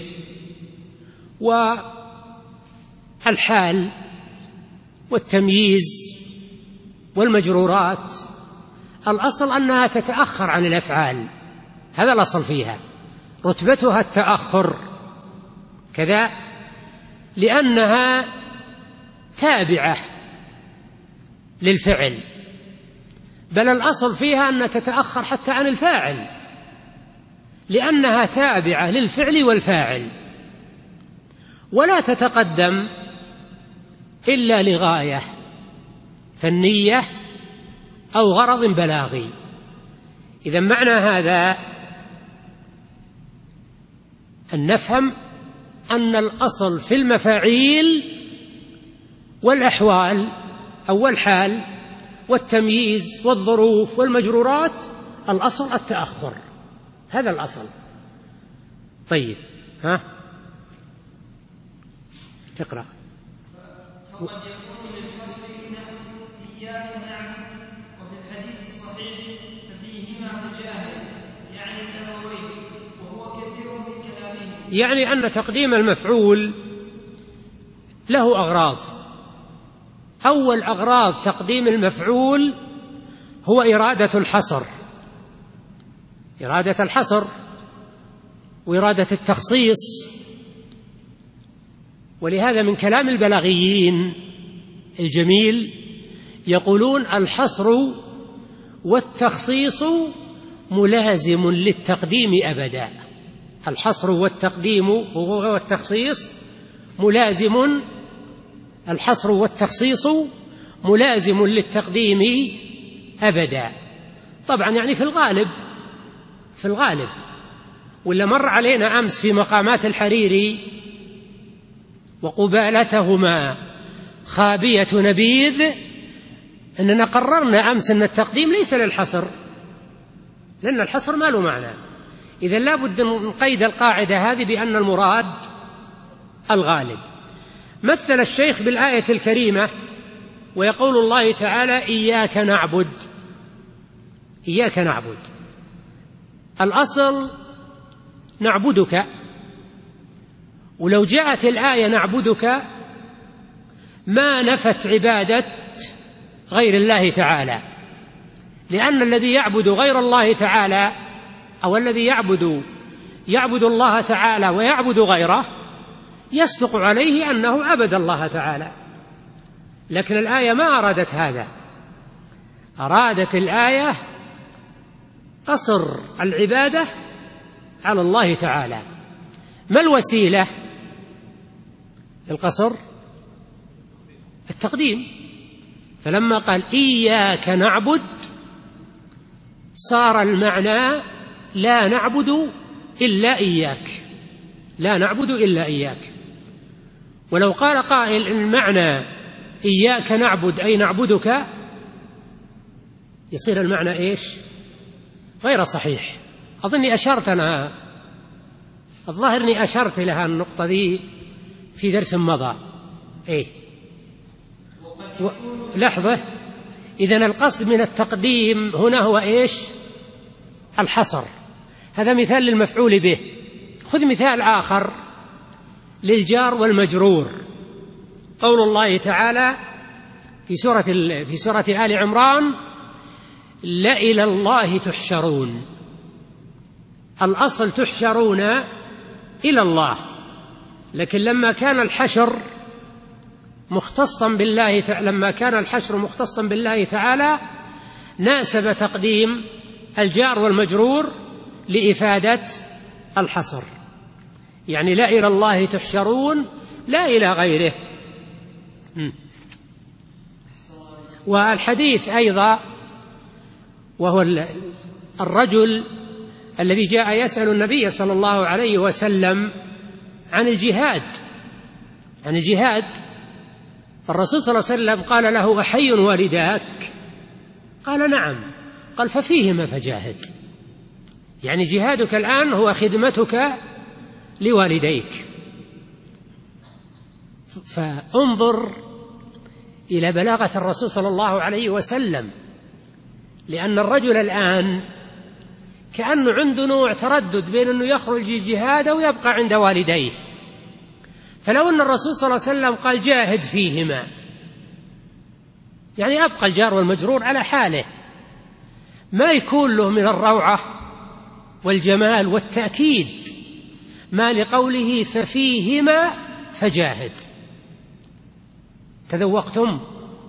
والحال والتمييز والمجرورات، الأصل أنها تتأخر عن الأفعال، هذا الأصل فيها، رتبتها التأخر كذا، لأنها تابعة للفعل، بل الأصل فيها أن تتأخر حتى عن الفاعل، لأنها تابعة للفعل والفاعل، ولا تتقدم إلا لغاية فنية أو غرض بلاغي. إذا معنى هذا أن نفهم أن الأصل في المفاعيل والأحوال أو الحال والتمييز والظروف والمجرورات الأصل التأخر، هذا الأصل. طيب، اقرأ. فقد يكون للفصل نحو إياك نعبد، وفي الحديث الصحيح ففيهما تجاهل يعني النووي وهو كثير من كلامه، يعني أن تقديم المفعول له أغراض. أول أغراض تقديم المفعول هو إرادة الحصر، إرادة الحصر وإرادة التخصيص. ولهذا من كلام البلاغيين الجميل يقولون الحصر والتخصيص ملازم للتقديم أبدا. الحصر والتقديم والتخصيص ملازم، الحصر والتخصيص ملازم للتقديم أبدا. طبعا يعني في الغالب ولا مر علينا أمس في مقامات الحريري وقبالتهما خابية نبيذ أننا قررنا أمس أن التقديم ليس للحصر، لأن الحصر ما له معنى. إذن لا بد من قيد القاعدة هذه بأن المراد الغالب. مثل الشيخ بالآية الكريمة ويقول الله تعالى إياك نعبد، إياك نعبد، الأصل نعبدك، ولو جاءت الآية نعبدك ما نفت عبادة غير الله تعالى، لأن الذي يعبد غير الله تعالى أو الذي يعبد الله تعالى ويعبد غيره يصدق عليه أنه عبد الله تعالى. لكن الآية ما أرادت هذا، أرادت الآية قصر العبادة على الله تعالى. ما الوسيلة القصر؟ التقديم. فلما قال إياك نعبد صار المعنى لا نعبد إلا إياك، لا نعبد إلا إياك. ولو قال قائل المعنى إياك نعبد أي نعبدك يصير المعنى إيش؟ غير صحيح. أظني أشرت أنا، الظاهر أني أشرت لها النقطة ذي في درس مضى. لحظة، إذن القصد من التقديم هنا هو إيش؟ الحصر. هذا مثال للمفعول به. خذ مثال آخر للجار والمجرور، قول الله تعالى في سورة آل عمران لإلى الله تحشرون. الأصل تحشرون إلى الله، لكن لما كان الحشر مختصا بالله تعالى ناسب تقديم الجار والمجرور لإفادة الحصر، يعني لا إلى الله تحشرون لا إلى غيره. والحديث أيضا وهو الرجل الذي جاء يسأل النبي صلى الله عليه وسلم عن الجهاد، الرسول صلى الله عليه وسلم قال له أحي والداك؟ قال نعم. قال ففيهما فجاهد، يعني جهادك الآن هو خدمتك لوالديك. فانظر إلى بلاغة الرسول صلى الله عليه وسلم، لأن الرجل الآن كأنه عنده نوع تردد بين أنه يخرج الجهاد أو يبقى عند والديه. فلو أن الرسول صلى الله عليه وسلم قال جاهد فيهما، يعني أبقى الجار والمجرور على حاله، ما يكون له من الروعة والجمال والتأكيد ما لقوله ففيهما فجاهد. تذوقتم؟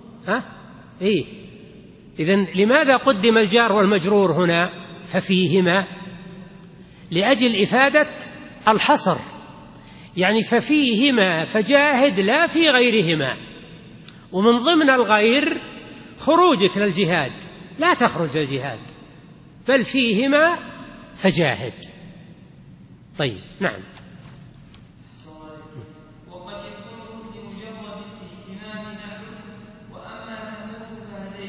إذن لماذا قدم الجار والمجرور هنا ففيهما؟ لأجل إفادة الحصر، يعني ففيهما فجاهد لا في غيرهما. ومن ضمن الغير خروجك للجهاد، لا تخرج للجهاد بل فيهما فجاهد. طيب نعم. وقد يكون بمجرد الاهتمام نحو وأما ثمود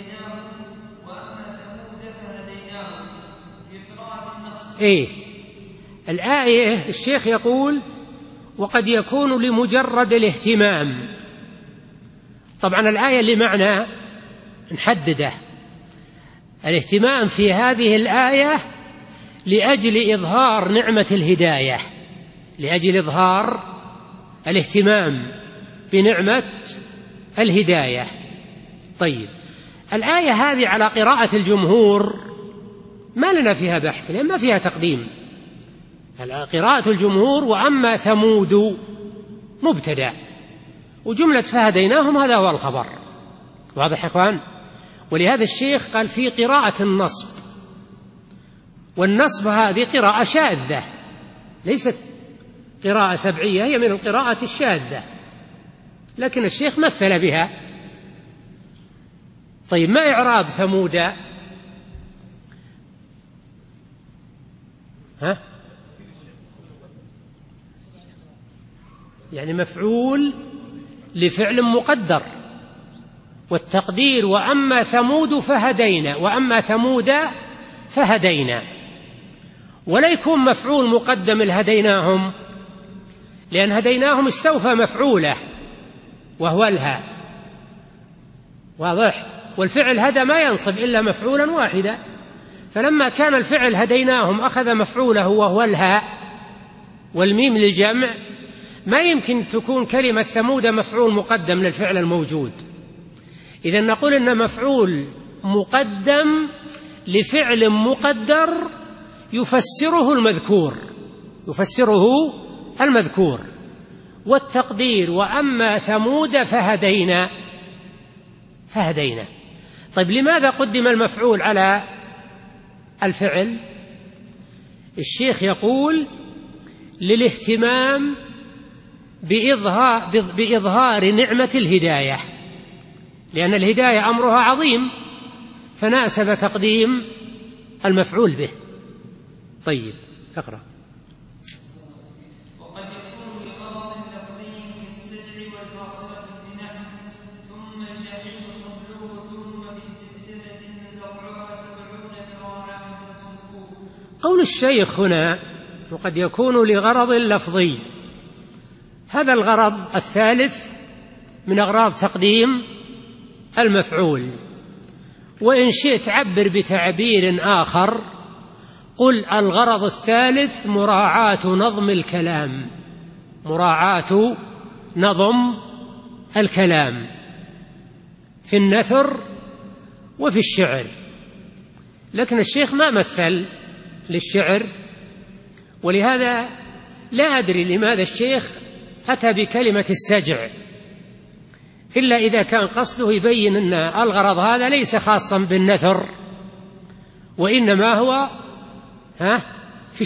فهديناهم في قراءة النص. الآية الشيخ يقول وقد يكون لمجرد الاهتمام. طبعا الآية اللي معنا نحدده، الاهتمام في هذه الآية لأجل إظهار نعمة الهداية، لأجل إظهار الاهتمام بنعمة الهداية. طيب، الآية هذه على قراءة الجمهور ما لنا فيها بحث لأن ما فيها تقديم. قراءة الجمهور وأما ثمود مبتدأ، وجملة فهديناهم هذا هو الخبر. واضح يا إخوان؟ ولهذا الشيخ قال في قراءة النصب، والنصب هذه قراءة شاذة ليست قراءة سبعية، هي من القراءة الشاذة، لكن الشيخ مثل بها. طيب، ما إعراب ثمود؟ يعني مفعول لفعل مقدر، والتقدير وأما ثمود فهدينا، وأما ثمود فهدينا، ولا يكون مفعول مقدم الهديناهم، لأن هديناهم استوفى مفعوله وهو الها. واضح؟ والفعل هدى ما ينصب إلا مفعولا واحدا، فلما كان الفعل هديناهم أخذ مفعوله وهو الها والميم للجمع، ما يمكن تكون كلمة ثمود مفعول مقدم للفعل الموجود. إذن نقول إن مفعول مقدم لفعل مقدر يفسره المذكور، والتقدير وأما ثمود فهدينا. طيب، لماذا قدم المفعول على الفعل؟ الشيخ يقول للاهتمام بإظهار نعمة الهداية، لأن الهداية أمرها عظيم، فناسب تقديم المفعول به. طيب، اقرأ. وقد يكون لغرض لفظي كالسجع والفاصلة بنحو ثم الجحيم صلوه ثم بسلسلة ذرعها 70 ذراعا فاسلكوه. قول الشيخ هنا وقد يكون لغرض لفظي، هذا الغرض الثالث من أغراض تقديم المفعول. وإن شئت عبر بتعبير آخر، قل الغرض الثالث مراعاة نظم الكلام في النثر وفي الشعر. لكن الشيخ ما مثل للشعر، ولهذا لا أدري لماذا الشيخ أتى بكلمة السجع، إلا إذا كان قصده يبين أن الغرض هذا ليس خاصا بالنثر، وإنما هو في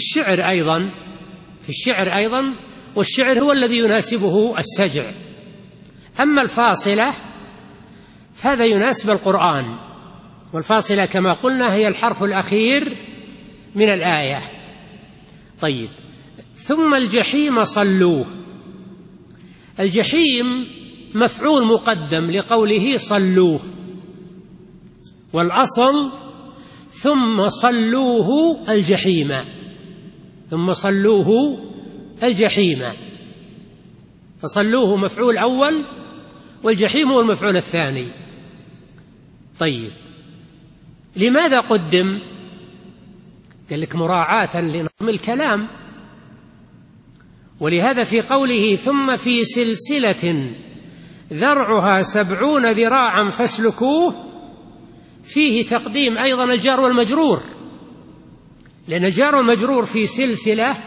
الشعر أيضا، والشعر هو الذي يناسبه السجع. أما الفاصلة فهذا يناسب القرآن، والفاصلة كما قلنا هي الحرف الأخير من الآية. طيب، ثم الجحيم صلوه. الجحيم مفعول مقدم لقوله صلوه، والأصل ثم صلوه الجحيم، فصلوه مفعول أول والجحيم هو المفعول الثاني. طيب، لماذا قدم؟ قال لك مراعاة لنظم الكلام، ولهذا في قوله ثم في سلسلة ذرعها 70 ذراعا فاسلكوه فيه تقديم أيضا الجار والمجرور، لأن الجار والمجرور في سلسلة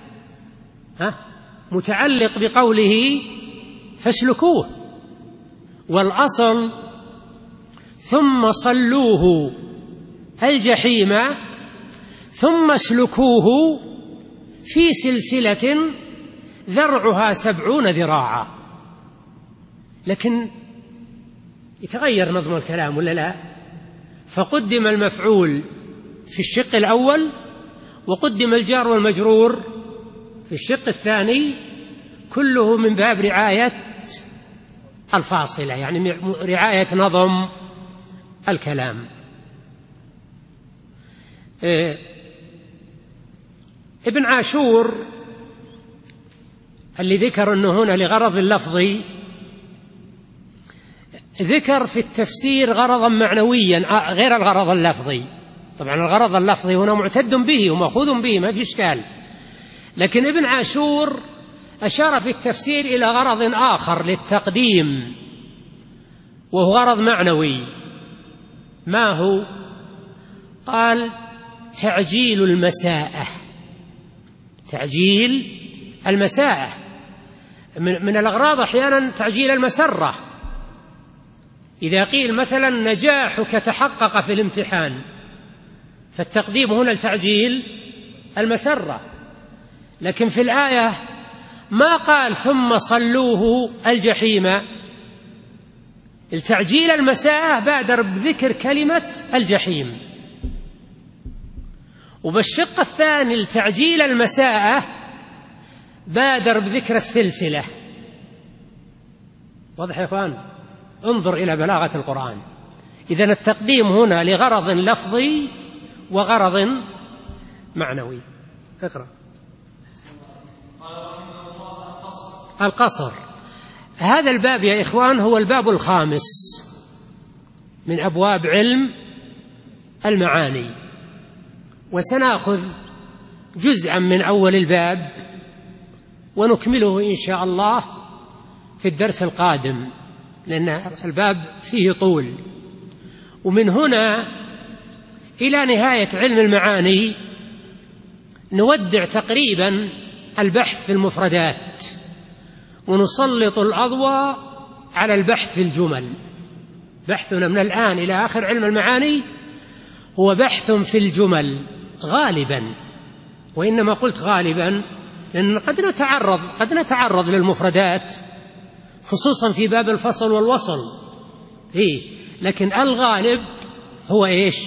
متعلق بقوله فاسلكوه، والأصل ثم صلوه الجحيم ثم اسلكوه في سلسلة ذرعها 70 ذراعا. لكن يتغير نظم الكلام ولا لا؟ فقدم المفعول في الشق الأول، وقدم الجار والمجرور في الشق الثاني، كله من باب رعاية الفاصلة، يعني رعاية نظم الكلام. ابن عاشور اللي ذكر أنه هنا لغرض اللفظي، ذكر في التفسير غرضا معنويا غير الغرض اللفظي. طبعا الغرض اللفظي هنا معتد به ومأخوذ به، ما في إشكال، لكن ابن عاشور أشار في التفسير إلى غرض آخر للتقديم، وهو غرض معنوي. ما هو؟ قال تعجيل المساءة. تعجيل المساءة من الأغراض أحيانا تعجيل المسرة. إذا قيل مثلا نجاحك تحقق في الامتحان، فالتقديم هنا لتعجيل المسرة. لكن في الآية ما قال ثم صلوه الجحيم. التعجيل المساءة بادر بذكر كلمة الجحيم. وبالشق الثاني التعجيل المساءة بادر بذكر السلسلة. واضح يا اخوان؟ انظر إلى بلاغة القرآن. إذن التقديم هنا لغرض لفظي وغرض معنوي. اقرأ. القصر. هذا الباب يا إخوان هو الباب الخامس من أبواب علم المعاني، وسنأخذ جزءا من أول الباب ونكمله إن شاء الله في الدرس القادم، لأن الباب فيه طول. ومن هنا إلى نهاية علم المعاني نودع تقريبا البحث في المفردات، ونسلط الأضواء على البحث في الجمل. بحثنا من الآن إلى آخر علم المعاني هو بحث في الجمل غالبا، وإنما قلت غالبا لأن قد نتعرض للمفردات خصوصا في باب الفصل والوصل، لكن الغالب هو إيش؟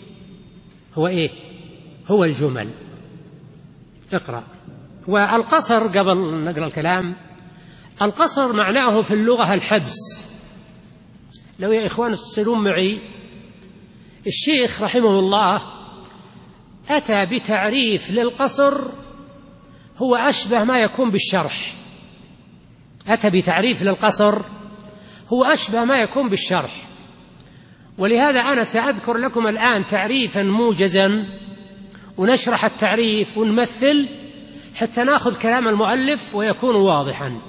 هو الجمل. اقرأ. والقصر قبل نقرأ الكلام، القصر معناه في اللغة الحبس. لو يا إخوان تصلون معي، الشيخ رحمه الله أتى بتعريف للقصر هو أشبه ما يكون بالشرح. أتى بتعريف للقصر هو أشبه ما يكون بالشرح، ولهذا أنا سأذكر لكم الآن تعريفا موجزا، ونشرح التعريف ونمثل حتى نأخذ كلام المؤلف ويكون واضحا.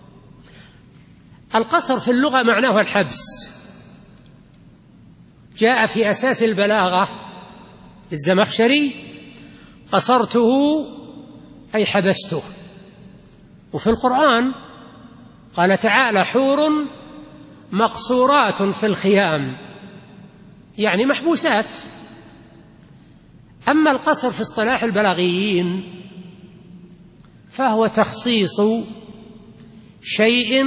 القصر في اللغة معناه الحبس. جاء في أساس البلاغة الزمخشري قصرته أي حبسته. وفي القرآن قال تعالى حور مقصورات في الخيام، يعني محبوسات. أما القصر في اصطلاح البلاغيين فهو تخصيص شيء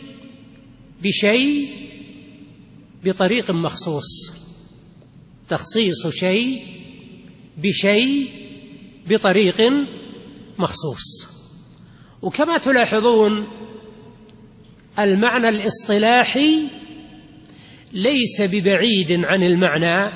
بشيء بطريق مخصوص. تخصيص شيء بشيء بطريق مخصوص. وكما تلاحظون المعنى الاصطلاحي ليس ببعيد عن المعنى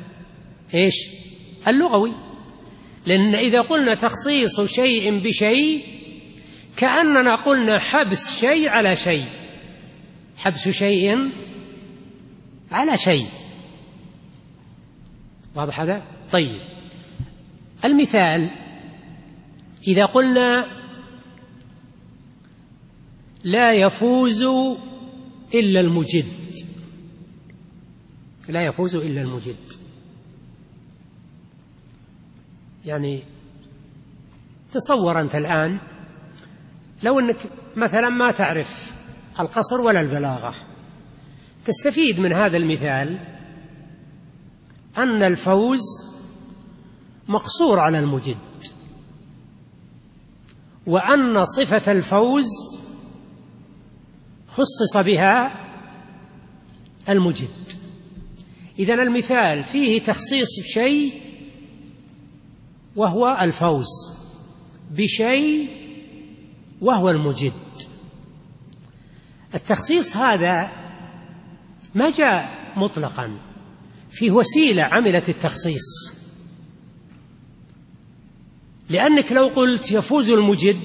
اللغوي، لأن إذا قلنا تخصيص شيء بشيء كأننا قلنا حبس شيء على شيء، حبس شيء على شيء. واضح هذا؟ طيب، المثال إذا قلنا لا يفوز إلا المجد، لا يفوز إلا المجد، يعني تصور أنت الآن لو أنك مثلا ما تعرف القصر ولا البلاغة، تستفيد من هذا المثال أن الفوز مقصور على المجد، وأن صفة الفوز خصص بها المجد. إذن المثال فيه تخصيص شيء وهو الفوز بشيء وهو المجد. التخصيص هذا ما جاء مطلقا، فيه وسيلة عملت التخصيص. لأنك لو قلت يفوز المجد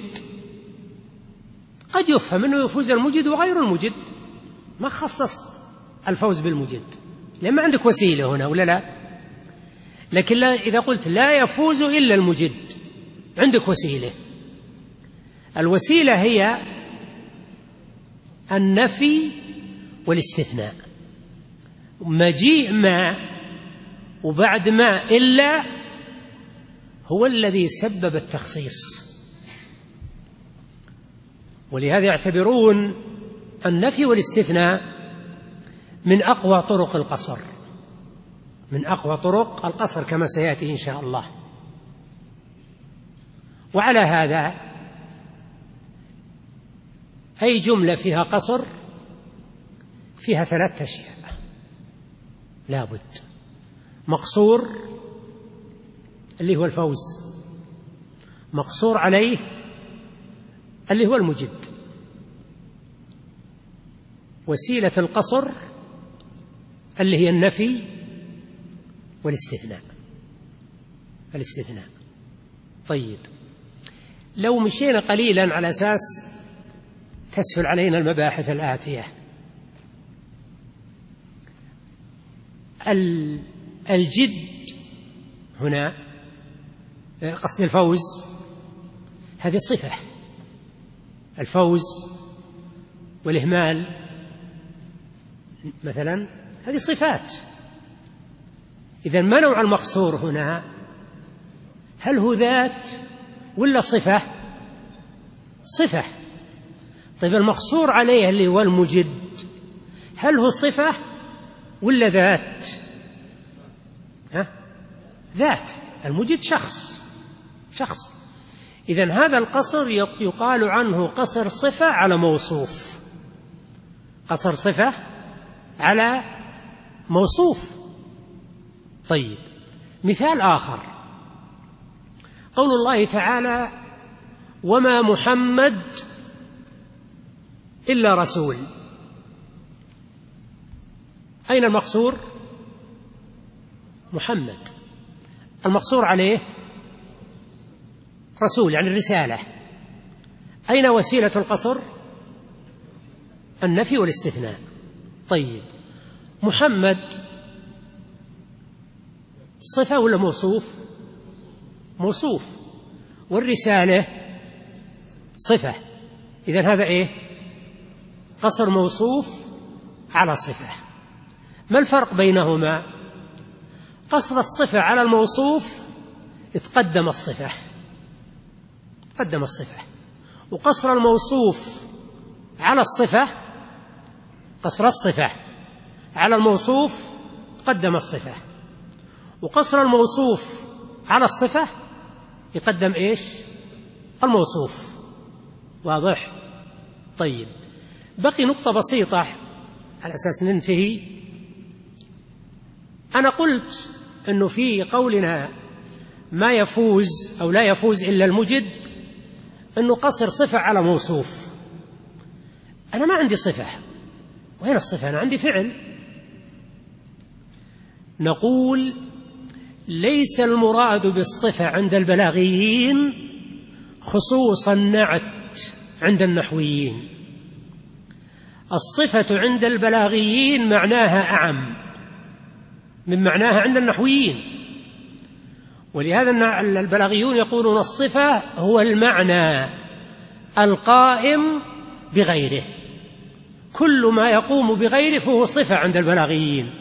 قد يفهم أنه يفوز المجد وغير المجد، ما خصصت الفوز بالمجد لأن ما عندك وسيلة هنا، ولا لا؟ لكن إذا قلت لا يفوز إلا المجد عندك وسيلة، الوسيلة هي النفي والاستثناء، مجيء ما وبعد ما إلا هو الذي سبب التخصيص. ولهذا يعتبرون النفي والاستثناء من أقوى طرق القصر، من أقوى طرق القصر كما سيأتي إن شاء الله. وعلى هذا أي جملة فيها قصر فيها 3 أشياء لا بد: مقصور اللي هو الفوز، مقصور عليه اللي هو المجد، وسيلة القصر اللي هي النفي والاستثناء. طيب، لو مشينا قليلا على أساس تسهل علينا المباحث الآتية. الجد هنا قصد الفوز، هذه صفة، الفوز والإهمال مثلا هذه صفات. إذن ما نوع المقصور هنا؟ هل هو ذات ولا صفة؟ صفة. طيب المقصور عليه اللي هو المجد هل هو صفة ولا ذات؟ ذات. المجد شخص. إذن هذا القصر يقال عنه قصر صفة على موصوف، قصر صفة على موصوف. طيب، مثال آخر قول الله تعالى: وما محمد إلا رسول. أين المقصور؟ محمد. المقصور عليه رسول، يعني الرسالة. أين وسيلة القصر؟ النفي والاستثناء. طيب، محمد صفة ولا موصوف؟ موصوف. والرسالة صفة. إذن هذا إيه؟ قصر موصوف على صفة. ما الفرق بينهما؟ قصر الصفة على الموصوف تقدم الصفة، وقصر الموصوف على الصفة، قصر الصفة على الموصوف تقدم الصفة، وقصر الموصوف على الصفة يقدم إيش؟ الموصوف. واضح؟ طيب، بقي نقطة بسيطة على أساس ننتهي. أنا قلت أنه في قولنا ما يفوز أو لا يفوز إلا المجد أنه قصر صفة على موصوف. أنا ما عندي صفة. وين الصفة؟ أنا عندي فعل. نقول ليس المراد بالصفة عند البلاغيين خصوص النعت عند النحويين. الصفة عند البلاغيين معناها أعم من معناها عند النحويين، ولهذا البلاغيون يقولون الصفة هو المعنى القائم بغيره، كل ما يقوم بغيره فهو صفة عند البلاغيين.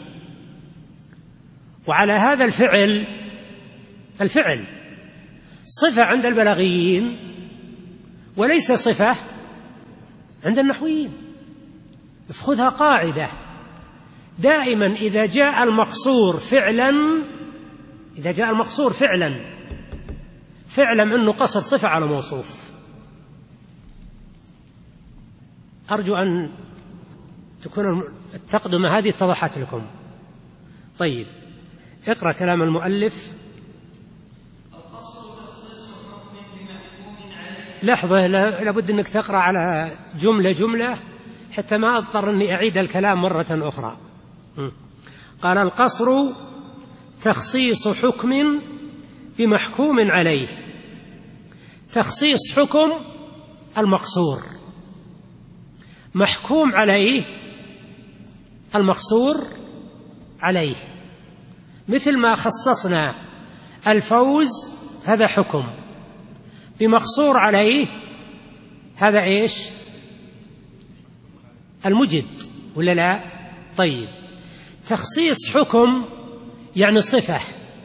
وعلى هذا الفعل صفة عند البلاغيين وليس صفة عند النحويين. افخذها قاعدة: دائما إذا جاء المقصور فعلا فاعلم أنه قصر صفة على موصوف. أرجو أن تكون التقدمة هذه اتضحت لكم. طيب، اقرأ كلام المؤلف. لحظة، لابد أنك تقرأ على جملة حتى ما أضطر أني أعيد الكلام مرة أخرى. قال: القصر تخصيص حكم بمحكوم عليه. تخصيص حكم المقصور، محكوم عليه المقصور عليه. مثل ما خصصنا الفوز هذا حكم، بمقصور عليه هذا إيش؟ المجد ولا لا؟ طيب، تخصيص حكم يعني صفة،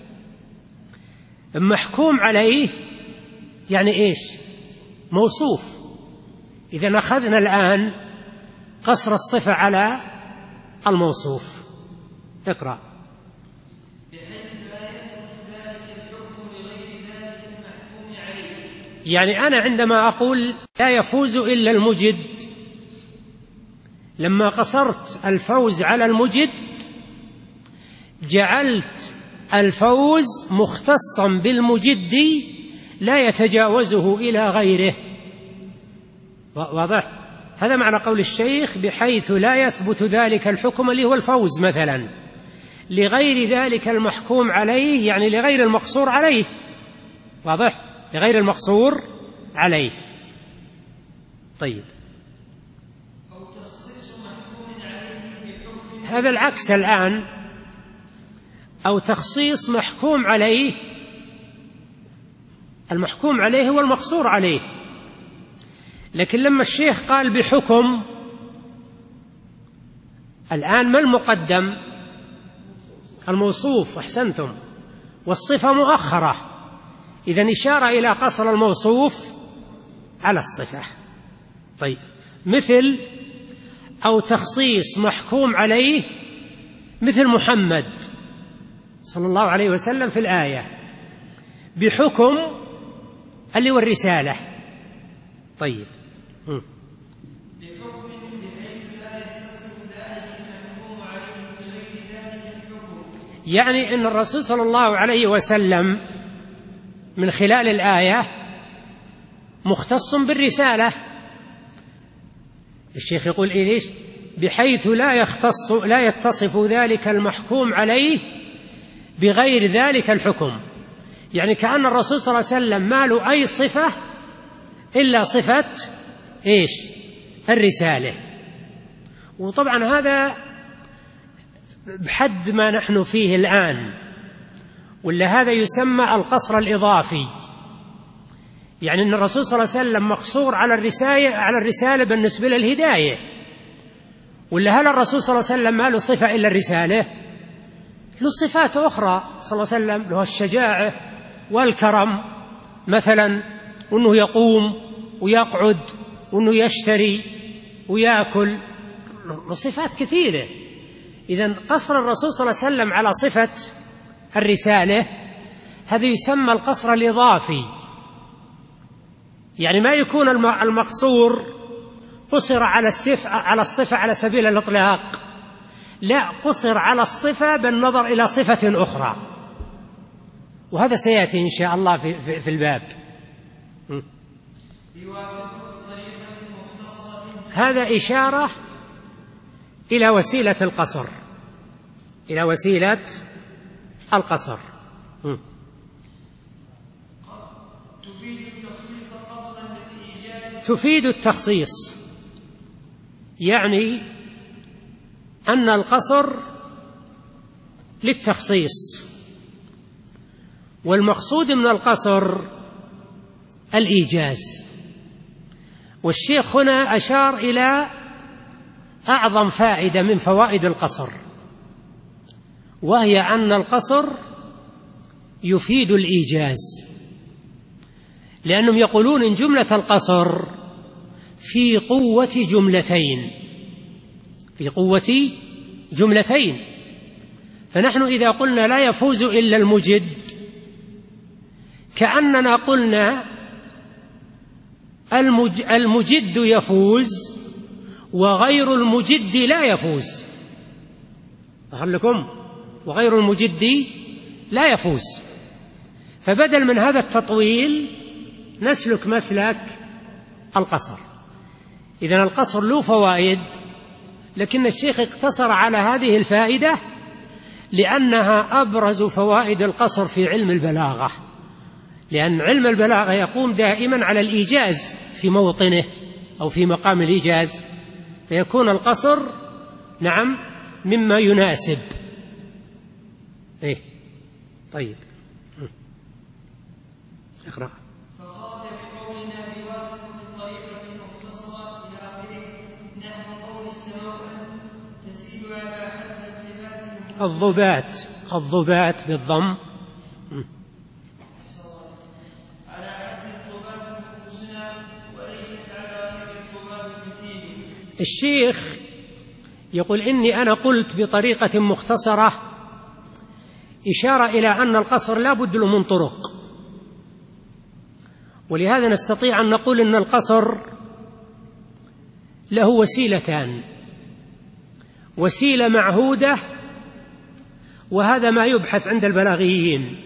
محكوم عليه يعني إيش؟ موصوف. إذا أخذنا الآن قصر الصفة على الموصوف. اقرأ. يعني أنا عندما أقول لا يفوز إلا المجد، لما قصرت الفوز على المجد جعلت الفوز مختصا بالمجد لا يتجاوزه إلى غيره. واضح؟ هذا معنى قول الشيخ بحيث لا يثبت ذلك الحكم اللي هو الفوز مثلا لغير ذلك المحكوم عليه، يعني لغير المقصور عليه. واضح؟ لغير المقصور عليه. طيب، هذا العكس الآن، أو تخصيص محكوم عليه، المحكوم عليه هو المقصور عليه، لكن لما الشيخ قال بحكم، الآن ما المقدم؟ الموصوف. أحسنتم، والصفة مؤخرة، إذن إشارة إلى قصر الموصوف على الصفة. طيب، مثل أو تخصيص محكوم عليه، مثل محمد صلى الله عليه وسلم في الآية بحكم اللي هو الرسالة. طيب، يعني أن الرسول صلى الله عليه وسلم من خلال الآية مختص بالرسالة. الشيخ يقول إيش؟ بحيث لا يتصف ذلك المحكوم عليه بغير ذلك الحكم، يعني كأن الرسول صلى الله عليه وسلم ما له أي صفة إلا صفة إيش؟ الرسالة. وطبعا هذا بحد ما نحن فيه الآن، ولا هذا يسمى القصر الإضافي، يعني أن الرسول صلى الله عليه وسلم مقصور على الرسالة بالنسبة للهداية، ولا هل الرسول صلى الله عليه وسلم ما له صفة إلا الرسالة؟ له صفات أخرى صلى الله عليه وسلم، له الشجاعة والكرم مثلا، وأنه يقوم ويقعد وأنه يشتري ويأكل، له صفات كثيرة. إذن قصر الرسول صلى الله عليه وسلم على صفة الرسالة هذا يسمى القصر الإضافي، يعني ما يكون المقصور قصر على الصفة على سبيل الإطلاق، لا، قصر على الصفة بالنظر إلى صفة أخرى، وهذا سيأتي إن شاء الله في الباب. هذا إشارة إلى وسيلة القصر، إلى وسيلة القصر. تفيد التخصيص، يعني أن القصر للتخصيص، والمقصود من القصر الإيجاز. والشيخ هنا أشار إلى أعظم فائدة من فوائد القصر، وهي أن القصر يفيد الإيجاز، لأنهم يقولون إن جملة القصر في قوة جملتين، في قوة جملتين. فنحن إذا قلنا لا يفوز إلا المجد كأننا قلنا المجد يفوز وغير المجد لا يفوز. أخلكم وغير المجد لا يفوز. فبدل من هذا التطويل نسلك مسلك القصر. إذن القصر له فوائد، لكن الشيخ اقتصر على هذه الفائدة لأنها أبرز فوائد القصر في علم البلاغة، لأن علم البلاغة يقوم دائما على الإيجاز في موطنه أو في مقام الإيجاز، فيكون القصر نعم مما يناسب. طيب، اقرأ. فخرج بقولنا بواسطة الطريقة الضبات بالضم. على حد الضبات نفوسنا وليست على غير الضبات تسير. الشيخ يقول إني أنا قلت بطريقة مختصرة إشارة إلى أن القصر لا بد له من طرق، ولهذا نستطيع أن نقول إن القصر له وسيلتان: وسيلة معهودة، وهذا ما يبحث عند البلاغيين،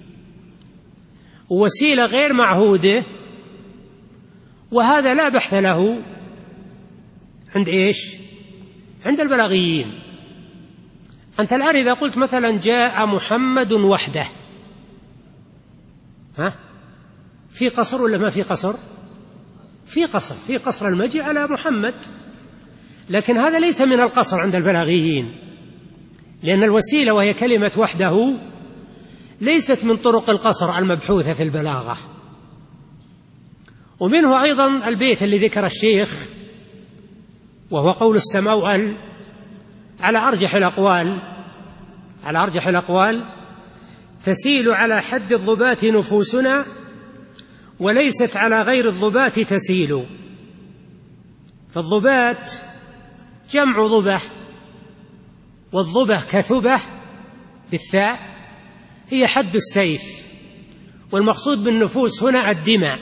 ووسيلة غير معهودة، وهذا لا بحث له عند إيش؟ عند البلاغيين. أنت الآن إذا قلت مثلا جاء محمد وحده، في قصر ولا ما في قصر؟ في قصر، في قصر المجيء على محمد، لكن هذا ليس من القصر عند البلاغيين، لأن الوسيلة وهي كلمة وحده ليست من طرق القصر المبحوثة في البلاغة. ومنه أيضا البيت اللي ذكر الشيخ، وهو قول السموأل على أرجح الأقوال: تسيل على حد الضبات نفوسنا وليست على غير الضبات تسيل. فالضبات جمع ضبة، والضبة كثبة بالثاء هي حد السيف، والمقصود بالنفوس هنا الدماء.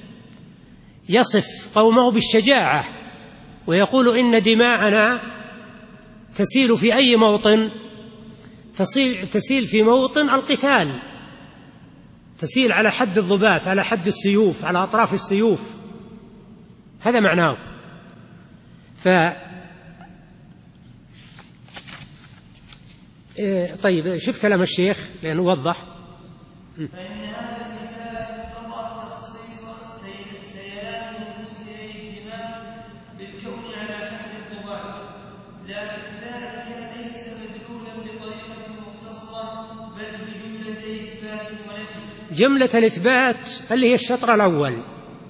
يصف قومه بالشجاعة ويقول إن دماءنا تسيل في أي موطن؟ تسيل في موطن القتال، تسيل على حد الضبات، على حد السيوف، على أطراف السيوف، هذا معناه. طيب شوف كلام الشيخ لأنه وضح. فإن هذا المثال فقط تخصيص سيلان النفوس إليه الدماء بالكون على حد الضباط، لكن ذلك ليس مدلولا بطريقة مختصرة بل بجملة إثبات ونفي. جملة الإثبات اللي هي الشطر الأول،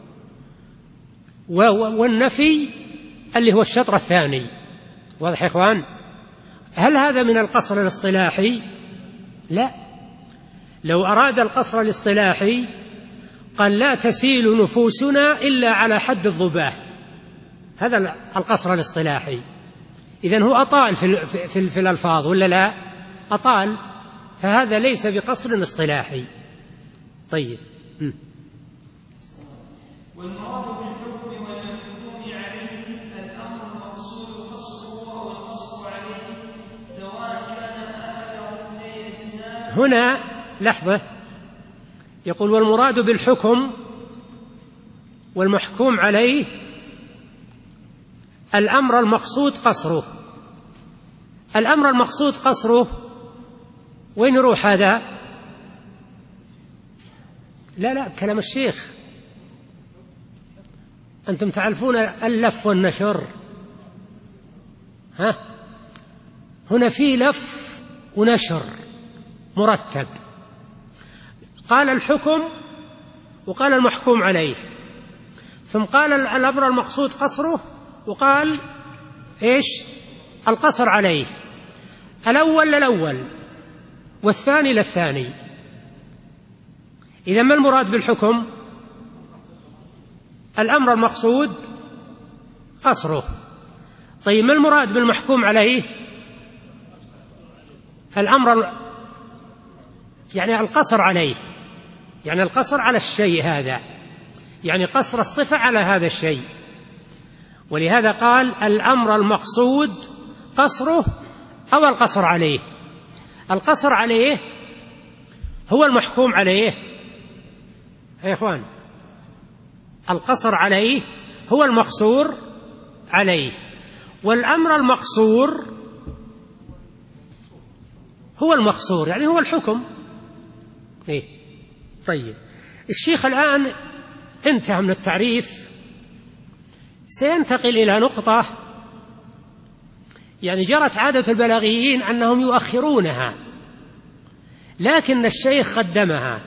والنفي اللي هو الشطر الثاني. واضح يا إخوان؟ هل هذا من القصر الاصطلاحي؟ لا. لو أراد القصر الاصطلاحي قال لا تسيل نفوسنا إلا على حد الضباه، هذا القصر الاصطلاحي. إذن هو أطال في الألفاظ ولا لا؟ أطال، فهذا ليس بقصر اصطلاحي. طيب. والمراد بالحكم والمحكوم عليه الأمر المقصود قصره أو القصر عليه، سواء كان أحد ركني الإسلام. هنا لحظة، يقول والمراد بالحكم والمحكوم عليه الأمر المقصود قصره. الأمر المقصود قصره وين يروح هذا؟ لا كلام الشيخ، أنتم تعرفون اللف والنشر، هنا في لف ونشر مرتب. قال الحكم وقال المحكوم عليه، ثم قال الأمر المقصود قصره، وقال إيش؟ القصر عليه. الأول للأول والثاني للثاني. إذا ما المراد بالحكم؟ الأمر المقصود قصره. طيب ما المراد بالمحكوم عليه؟ الأمر يعني القصر عليه، يعني القصر على الشيء هذا، يعني قصر الصفة على هذا الشيء. ولهذا قال الأمر المقصود قصره أو القصر عليه. القصر عليه هو المحكوم عليه يا إخوان، القصر عليه هو المقصور عليه، والأمر المقصور هو المقصور، يعني هو الحكم. طيب الشيخ الآن انتهى من التعريف، سينتقل إلى نقطة يعني جرت عادة البلاغيين أنهم يؤخرونها، لكن الشيخ قدمها،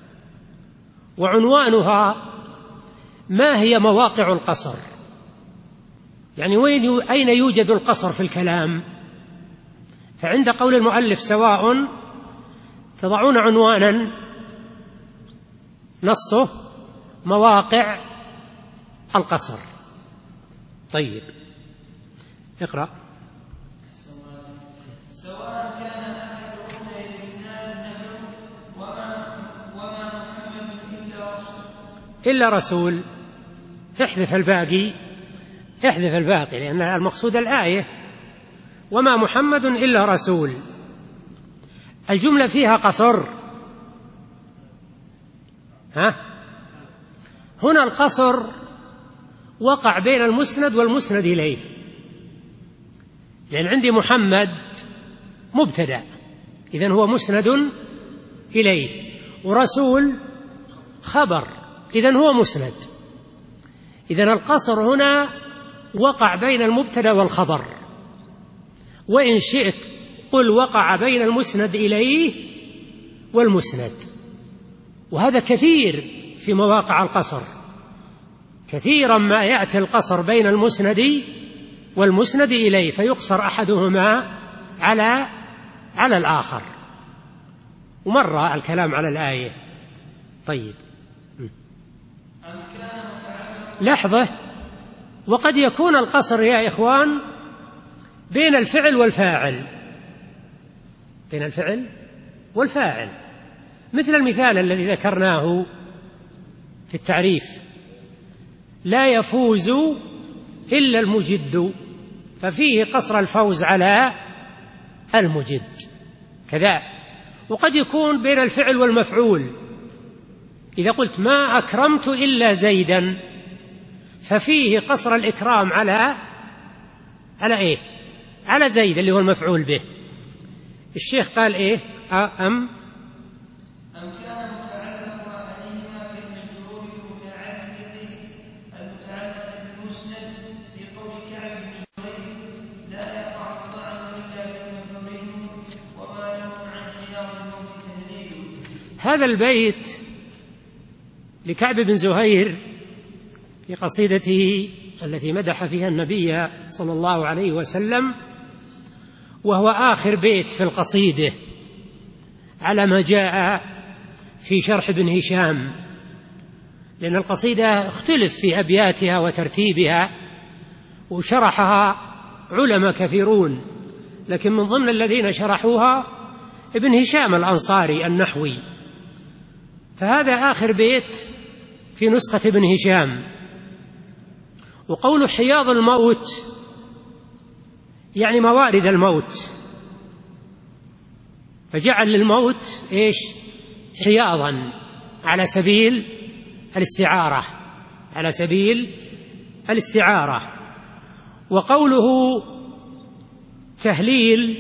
وعنوانها ما هي مواقع القصر، يعني أين يوجد القصر في الكلام؟ فعند قول المؤلف سواء تضعون عنوانا نصه مواقع القصر. طيب اقرأ. سواء كان أحد ركني الإسلام نحو وما محمد إلا رسول. احذف الباقي لأن المقصود الآية وما محمد إلا رسول. الجملة فيها قصر. هنا القصر وقع بين المسند والمسند إليه، لأن عندي محمد مبتدأ إذن هو مسند إليه، ورسول خبر إذن هو مسند. إذن القصر هنا وقع بين المبتدأ والخبر، وإن شئت قل وقع بين المسند إليه والمسند. وهذا كثير في مواقع القصر، كثيرا ما يأتي القصر بين المسند والمسند إليه فيقصر أحدهما على الآخر، ومر الكلام على الآية. طيب لحظة، وقد يكون القصر يا إخوان بين الفعل والفاعل، مثل المثال الذي ذكرناه في التعريف: لا يفوز إلا المجد، ففيه قصر الفوز على المجد كذا. وقد يكون بين الفعل والمفعول، إذا قلت ما أكرمت إلا زيدا ففيه قصر الإكرام على إيه؟ على زيد اللي هو المفعول به. الشيخ قال إيه؟ أم كان متعلق أحدهما كالمجرور المتعلق بالمسند في قول كعب بن زهير: لا يقع الطعن إلا في مجرورهم وما لهم عن خيار الموت تهديد. هذا البيت لكعب بن زهير في قصيدته التي مدح فيها النبي صلى الله عليه وسلم، وهو آخر بيت في القصيدة على ما جاء في شرح ابن هشام، لأن القصيدة اختلف في أبياتها وترتيبها وشرحها علماء كثيرون، لكن من ضمن الذين شرحوها ابن هشام الأنصاري النحوي، فهذا آخر بيت في نسخة ابن هشام. وقول حياض الموت يعني موارد الموت، فجعل للموت إيش؟ حياضا على سبيل الاستعارة. وقوله تهليل: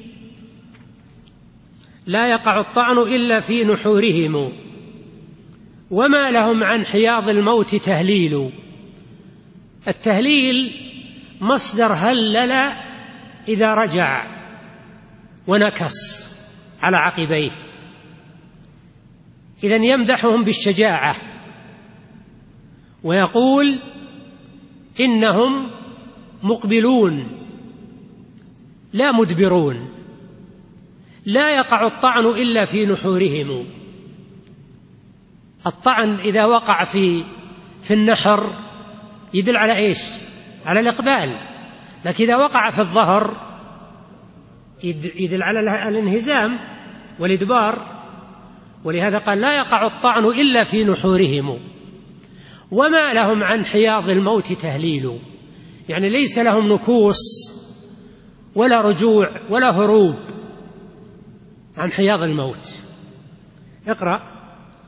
لا يقع الطعن إلا في نحورهم وما لهم عن حياض الموت تهليل. التهليل مصدر هلل إذا رجع ونكص على عقبيه، إذن يمدحهم بالشجاعة ويقول إنهم مقبلون لا مدبرون، لا يقع الطعن إلا في نحورهم. الطعن إذا وقع في النحر يدل على إيش؟ على الإقبال، لكن إذا وقع في الظهر يدل على الانهزام والإدبار. ولهذا قال: لا يقع الطعن إلا في نحورهم وما لهم عن حياض الموت تهليل، يعني ليس لهم نكوص ولا رجوع ولا هروب عن حياض الموت. اقرأ.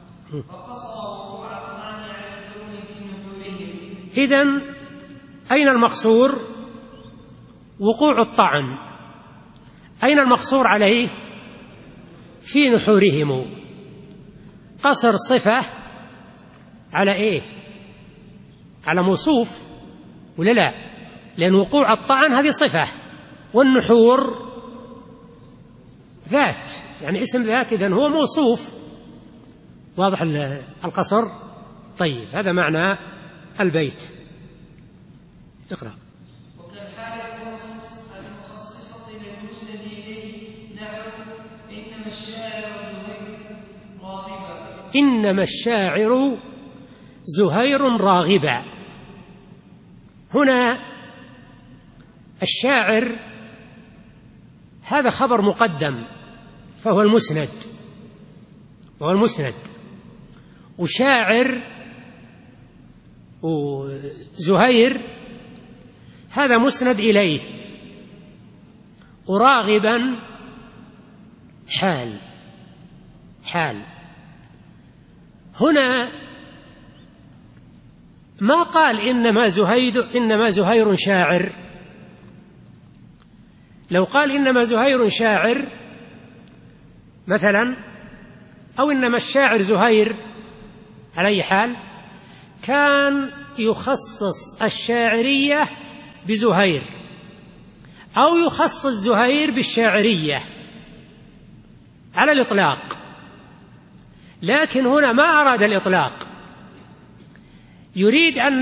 إذن أين المقصور؟ وقوع الطعن. أين المقصور عليه؟ في نحورهم. قصر صفة على إيه؟ على موصوف ولا لا؟ لأن وقوع الطعن هذه صفة، والنحور ذات، يعني اسم ذات، إذن هو موصوف. واضح القصر؟ طيب هذا معنى البيت. اقرأ. وكالحال المخصصة مخصص للمسند إليه نحو إنما الشاعر زهير راغبا. إنما الشاعر زهير راغبا. هنا الشاعر هذا خبر مقدم فهو المسند، وشاعر وزهير هذا مسند إليه، وراغبا حال. هنا ما قال إنما زهير شاعر. لو قال إنما زهير شاعر مثلا، أو إنما الشاعر زهير، على أي حال كان يخصص الشاعرية بزهير أو يخصص زهير بالشاعرية على الإطلاق، لكن هنا ما أراد الإطلاق، يريد أن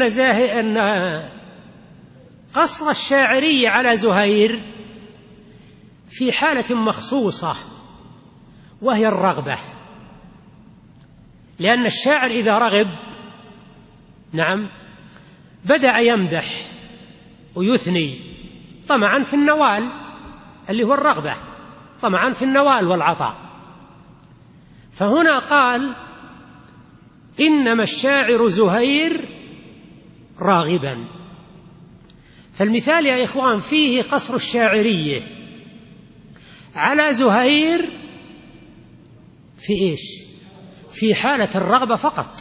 قصر الشاعرية على زهير في حالة مخصوصة وهي الرغبة، لأن الشاعر إذا رغب بدأ يمدح ويثني طمعا في النوال، اللي هو الرغبة، طمعا في النوال والعطاء. فهنا قال إنما الشاعر زهير راغبا. فالمثال يا إخوان فيه قصر الشاعرية على زهير في إيش؟ في حالة الرغبة فقط،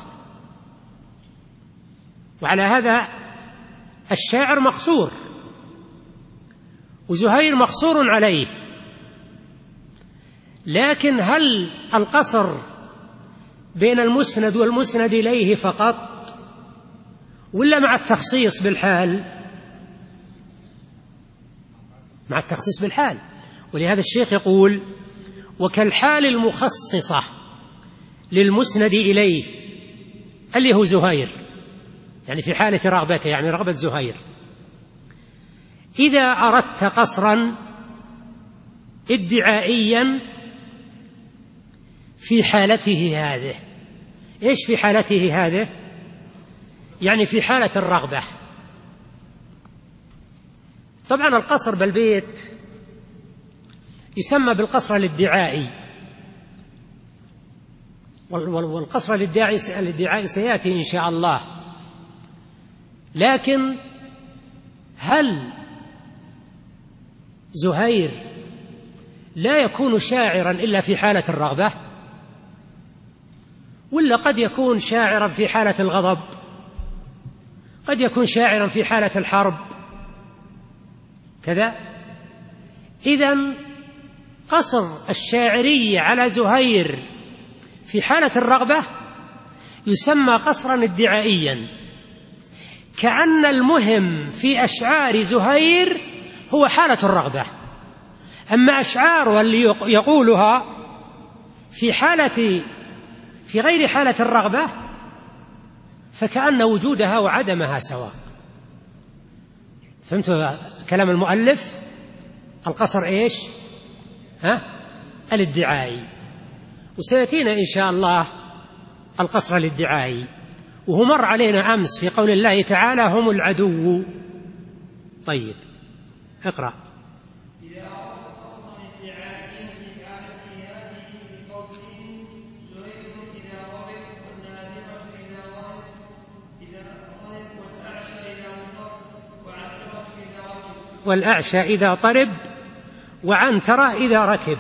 وعلى هذا الشاعر مقصور وزهير مقصور عليه. لكن هل القصر بين المسند والمسند إليه فقط، ولا مع التخصيص بالحال؟ مع التخصيص بالحال. ولهذا الشيخ يقول وكالحال المخصصة للمسند إليه اللي هو زهير، يعني في حالة رغبته، يعني رغبة زهير. إذا أردت قصرا ادعائيا في حالته هذه، إيش في حالته هذه؟ يعني في حالة الرغبة. طبعا القصر بالبيت يسمى بالقصر الادعائي، والقصر الادعائي سيأتي إن شاء الله. لكن هل زهير لا يكون شاعرا إلا في حالة الرغبة، ولا قد يكون شاعرا في حالة الغضب، قد يكون شاعرا في حالة الحرب كذا؟ إذن قصر الشاعرية على زهير في حالة الرغبة يسمى قصرا ادعائيا، كأن المهم في أشعار زهير هو حالة الرغبة، أما أشعاره اللي يقولها في غير حالة الرغبة فكأن وجودها وعدمها سواء. فهمتوا كلام المؤلف؟ القصر إيش؟ الادعائي. وسيأتينا إن شاء الله القصر الادعائي، وهو مر علينا أمس في قول الله تعالى هم العدو. طيب اقرأ. إذا أردت قصرا ادعائيا في حالته هذه بقوله زهير إذا رغب والنابغة إذا رهب والأعشى إذا طرب وعنترة إذا ركب.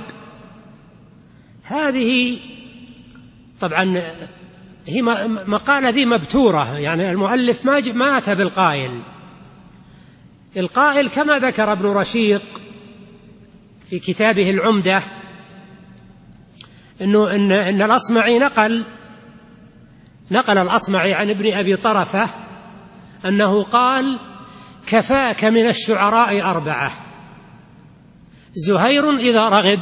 هذه طبعا هي مقالة ذي مبتورة، يعني المؤلف ما أتى بالقائل. القائل كما ذكر ابن رشيق في كتابه العمدة إن الأصمعي نقل الأصمعي عن ابن أبي طرفة أنه قال كفاك من الشعراء 4: زهير إذا رغب،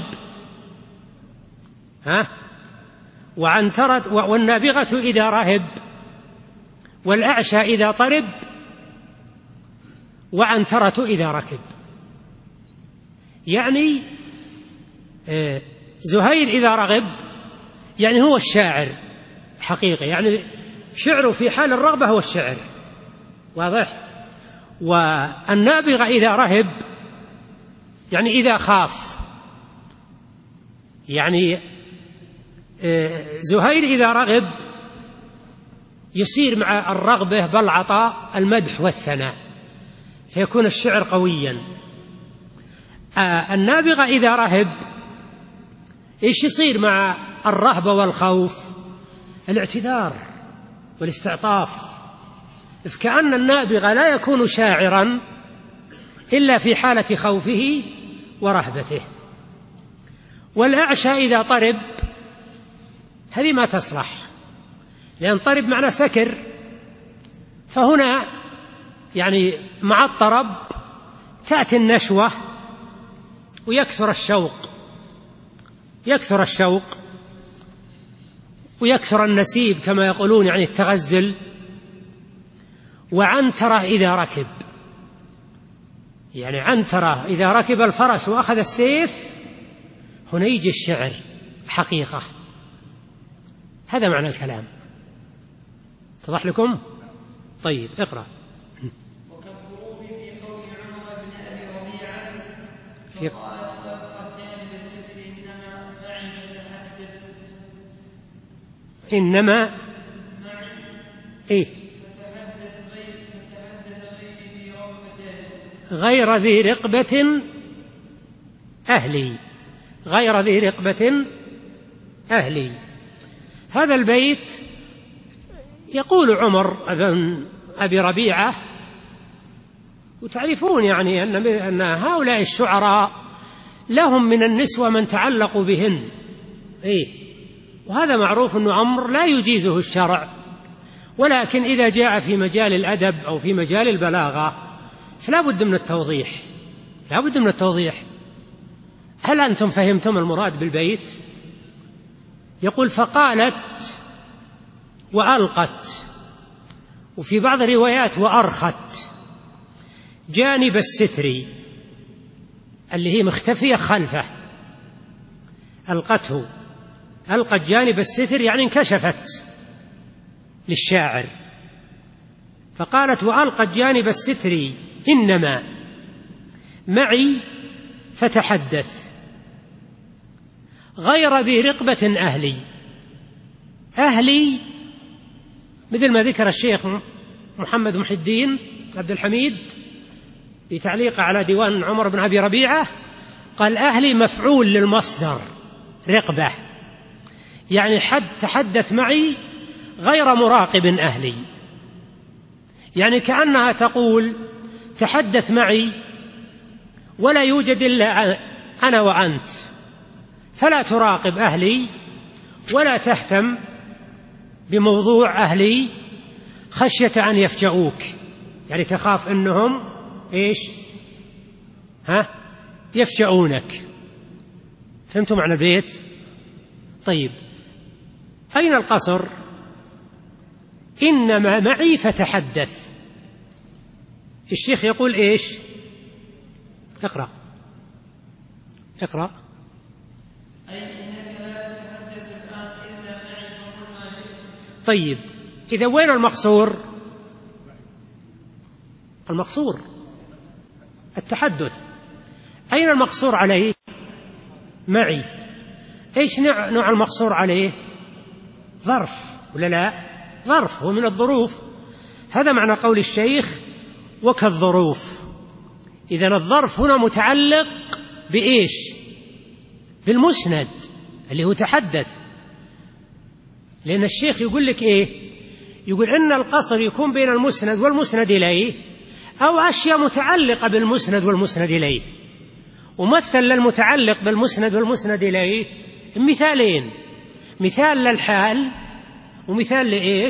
وعنترة والنابغة إذا رهب، والأعشى إذا طرب، وعنترة إذا ركب. يعني زهير إذا رغب يعني هو الشاعر حقيقة، يعني شعره في حال الرغبة هو الشعر، واضح. والنابغة إذا رهب يعني إذا خاف، يعني زهير إذا رغب يصير مع الرغبة بالعطاء المدح والثناء، فيكون الشعر قويا. النابغة إذا رهب إيش يصير مع الرهبة والخوف؟ الاعتذار والاستعطاف. فكأن النابغة لا يكون شاعرا إلا في حالة خوفه ورهبته. والأعشى إذا طرب هذه ما تصلح، لأن طرب معنى سكر، فهنا يعني مع الطرب تأتي النشوة ويكثر الشوق ويكثر النسيب كما يقولون، يعني التغزل. وعنترة إذا ركب، يعني عنترة إذا ركب الفرس وأخذ السيف، هنا يجي الشعر حقيقة. هذا معنى الكلام. اتضح لكم؟ طيب اقرأ. وكالظروف في قول عمر بن أبي ربيعة في فقالت وقد جانب الستر إنما معي فتحدث إنما معي إيه فتحدث غير ذي رقبة أهلي، غير ذي رقبة أهلي. هذا البيت يقول عمر بن أبي ربيعة، وتعرفون يعني أن هؤلاء الشعراء لهم من النسوة من تعلقوا بهن، وهذا معروف أن عمر لا يجيزه الشرع، ولكن إذا جاء في مجال الأدب أو في مجال البلاغة فلا بد من التوضيح، لا بد من التوضيح. هل أنتم فهمتم المراد بالبيت؟ يقول فقالت وألقت، وفي بعض الروايات وأرخت جانب الستر اللي هي مختفية خلفه، ألقته، ألقت جانب الستر يعني انكشفت للشاعر. فقالت وألقت جانب الستر إنما معي فتحدث غير ذي رقبة أهلي. أهلي مثل ما ذكر الشيخ محمد محي الدين عبد الحميد في تعليقه على ديوان عمر بن أبي ربيعة، قال أهلي مفعول للمصدر رقبة، يعني تحدث معي غير مراقب أهلي، يعني كأنها تقول تحدث معي ولا يوجد إلا أنا وأنت، فلا تراقب أهلي ولا تهتم بموضوع أهلي خشية أن يفجؤوك، يعني تخاف أنهم يفجؤونك. فهمتم معنى البيت؟ طيب أين القصر؟ إنما معي فتحدث. الشيخ يقول اقرأ أي إنك لا تتحدث الآن إلا معي فقل ما شئت. طيب إذا وين المقصور؟ المقصور التحدث. أين المقصور عليه؟ معي. إيش نوع المقصور عليه؟ ظرف ولا لا؟ ظرف، هو من الظروف. هذا معنى قول الشيخ وكالظروف. إذن الظرف هنا متعلق بالمسند اللي هو تحدث، لأن الشيخ يقول لك يقول إن القصر يكون بين المسند والمسند إليه، أو أشياء متعلقة بالمسند والمسند إليه. ومثل للمتعلق بالمسند والمسند إليه مثالين، مثال للحال ومثال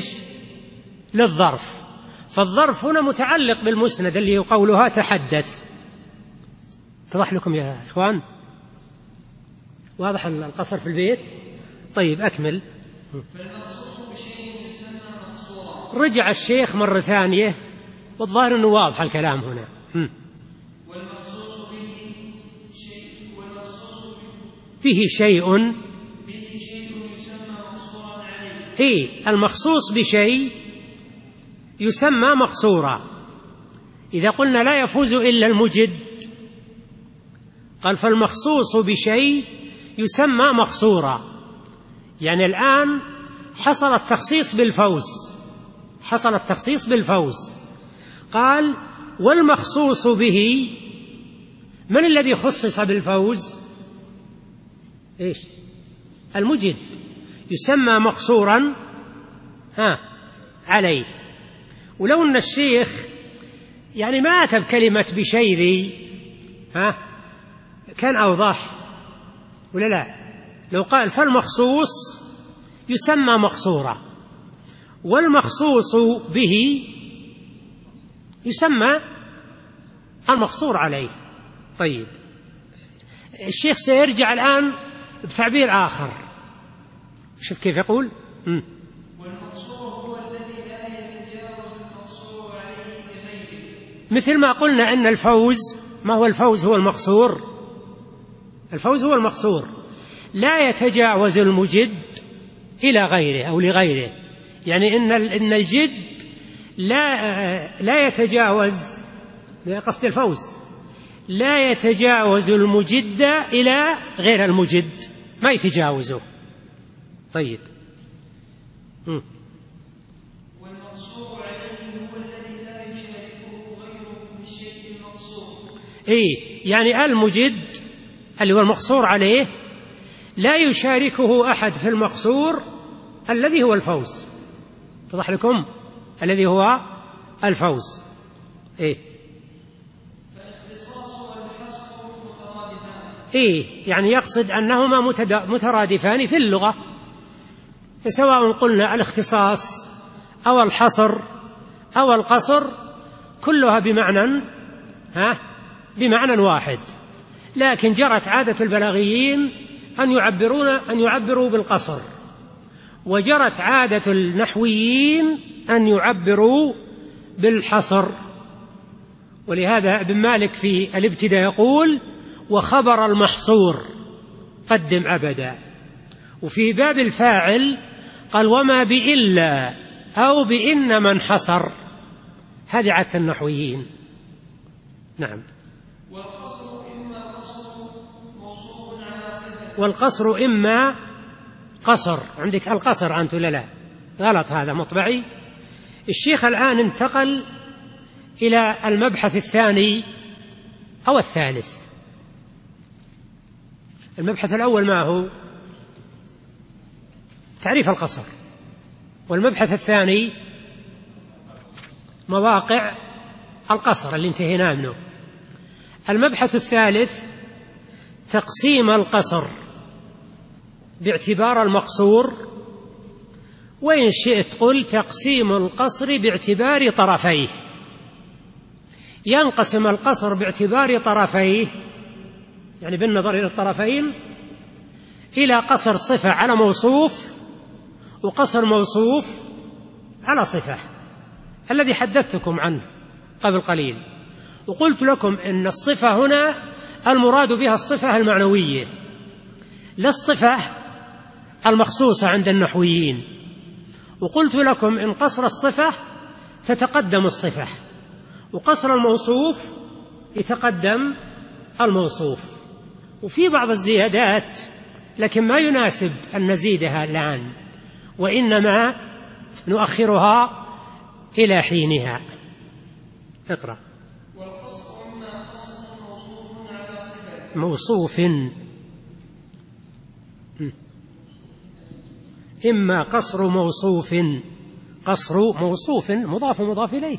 للظرف. فالظرف هنا متعلق بالمسند اللي هو قولها تحدث. اتضح لكم يا إخوان؟ واضح القصر في البيت؟ طيب أكمل. فالمقصود بشيء يسمى مقصورا. رجع الشيخ مرة ثانية، والظاهر أنه واضح الكلام هنا. والمقصود به شيء به شيء يسمى مقصورا عليه. المخصوص بشيء يسمى مقصورا. إذا قلنا لا يفوز إلا المجد، قال فالمخصوص بشيء يسمى مقصورا. يعني الآن حصل التخصيص بالفوز. قال والمخصوص به، من الذي خصص بالفوز؟ المجد، يسمى مقصورا عليه. ولو أن الشيخ يعني ما أتى بكلمة بشيء ذي كان أوضح ولا لا؟ لو قال فالمخصوص يسمى مقصورا، والمخصوص به يسمى المقصور عليه. طيب الشيخ سيرجع الآن بتعبير آخر، شوف كيف يقول. والمقصور هو الذي لا يتجاوز المقصور عليه بغيره. مثل ما قلنا أن الفوز، ما هو الفوز؟ هو المقصور. الفوز هو المقصور، لا يتجاوز المجد إلى غيره أو لغيره. يعني إن الجد لا يتجاوز، قصد الفوز لا يتجاوز المجد إلى غير المجد، ما يتجاوزه. طيب والمقصور عليه هو الذي لا يشاركه غيره في الشيء المقصور. يعني المجد اللي هو المقصور عليه لا يشاركه أحد في المقصور الذي هو الفوز. اتضح لكم؟ الذي هو الفوز. فالاختصاص والحصر مترادفان. يعني يقصد أنهما مترادفان في اللغة، سواء قلنا الاختصاص أو الحصر أو القصر، كلها بمعنى واحد. لكن جرت عادة البلاغيين أن يعبروا بالقصر، وجرت عادة النحويين أن يعبروا بالحصر. ولهذا ابن مالك في الابتداء يقول وخبر المحصور قدم عبدا. وفي باب الفاعل قال وما بإلا أو بإن من حصر. هذه عادة النحويين. نعم. والقصر إما قصر، عندك القصر أنت ولا لا؟ غلط، هذا مطبعي. الشيخ الآن انتقل إلى المبحث الثاني أو الثالث. المبحث الأول ما هو؟ تعريف القصر. والمبحث الثاني مواقع القصر اللي انتهينا منه. المبحث الثالث تقسيم القصر باعتبار المقصور، وإن شئت قل تقسيم القصر باعتبار طرفيه. ينقسم القصر باعتبار طرفيه، يعني بالنظر إلى الطرفين، إلى قصر صفة على موصوف وقصر موصوف على صفة، الذي حدثتكم عنه قبل قليل. وقلت لكم إن الصفة هنا المراد بها الصفة المعنوية، لا الصفة المخصوصة عند النحويين. وقلت لكم إن قصر الصفة تتقدم الصفة، وقصر الموصوف يتقدم الموصوف. وفي بعض الزيادات لكن ما يناسب أن نزيدها الآن، وإنما نؤخرها إلى حينها. اقرأ. والقصر إما قصر موصوف على صفة. موصوف، إما قصر موصوف. قصر موصوف مضاف إليه.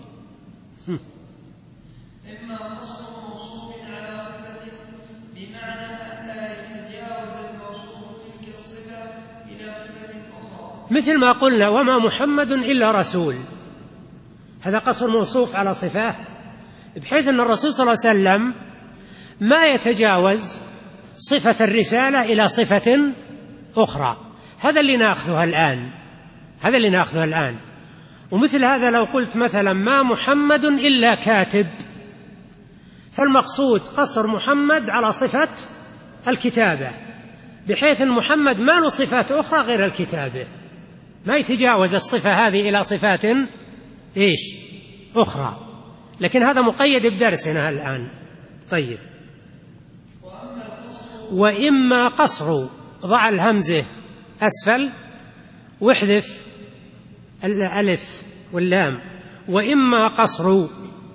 إما قصر موصوف على صفة بمعنى أن لا يتجاوز الموصوف تلك الصفة إلى صفة أخرى، مثل ما قلنا وما محمد إلا رسول، هذا قصر موصوف على صفة، بحيث أن الرسول صلى الله عليه وسلم ما يتجاوز صفة الرسالة إلى صفة أخرى. هذا اللي نأخذه الآن. ومثل هذا لو قلت مثلا ما محمد إلا كاتب، فالمقصود قصر محمد على صفة الكتابة، بحيث أن محمد ما له صفات أخرى غير الكتابة، ما يتجاوز الصفة هذه إلى صفات أخرى، لكن هذا مقيد بدرسنا الآن. طيب. وإما قصر، ضع الهمزة أسفل واحذف الألف واللام. وإما قصر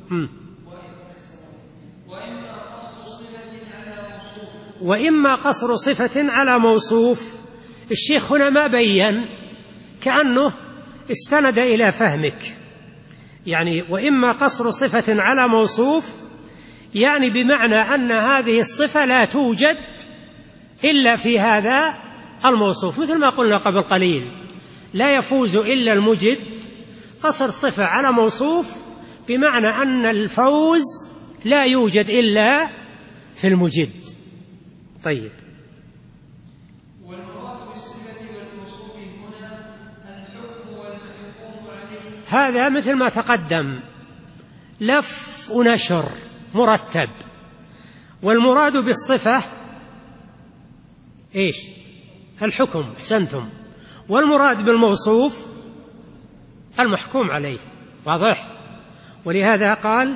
وإما قصر صفة على موصوف. الشيخ هنا ما بين، كأنه استند إلى فهمك، يعني وإما قصر صفة على موصوف يعني بمعنى أن هذه الصفة لا توجد إلا في هذا الموصوف، مثل ما قلنا قبل قليل لا يفوز إلا المجد. قصر صفة على موصوف بمعنى أن الفوز لا يوجد إلا في المجد. طيب. والمراد بالصفة والموصوف هنا الحكم والمحكوم عليه. هذا مثل ما تقدم لف ونشر مرتب. والمراد بالصفة الحكم، أحسنتم. والمراد بالموصوف المحكوم عليه. واضح؟ ولهذا قال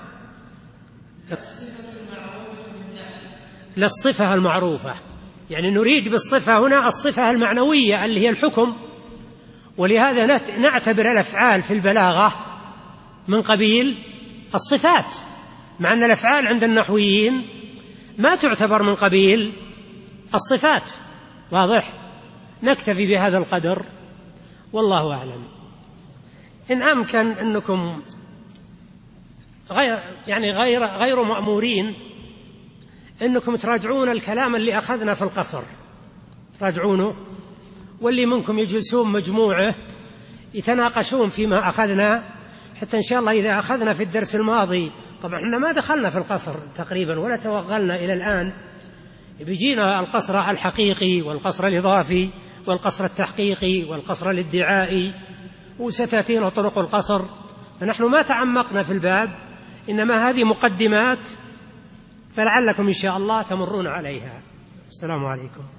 للصفة المعروفة، يعني نريد بالصفة هنا الصفة المعنوية اللي هي الحكم. ولهذا نعتبر الأفعال في البلاغة من قبيل الصفات، مع أن الأفعال عند النحويين ما تعتبر من قبيل الصفات. واضح؟ نكتفي بهذا القدر والله أعلم. إن أمكن أنكم غير مأمورين أنكم تراجعون الكلام اللي أخذنا في القصر، تراجعونه، واللي منكم يجلسون مجموعة يتناقشون فيما أخذنا، حتى إن شاء الله إذا أخذنا في الدرس الماضي، طبعا إحنا ما دخلنا في القصر تقريبا ولا توغلنا إلى الآن، بيجينا القصر الحقيقي والقصر الإضافي والقصر التحقيقي والقصر الادعائي، وستأتينا طرق القصر. فنحن ما تعمقنا في الباب، إنما هذه مقدمات، فلعلكم إن شاء الله تمرون عليها. السلام عليكم.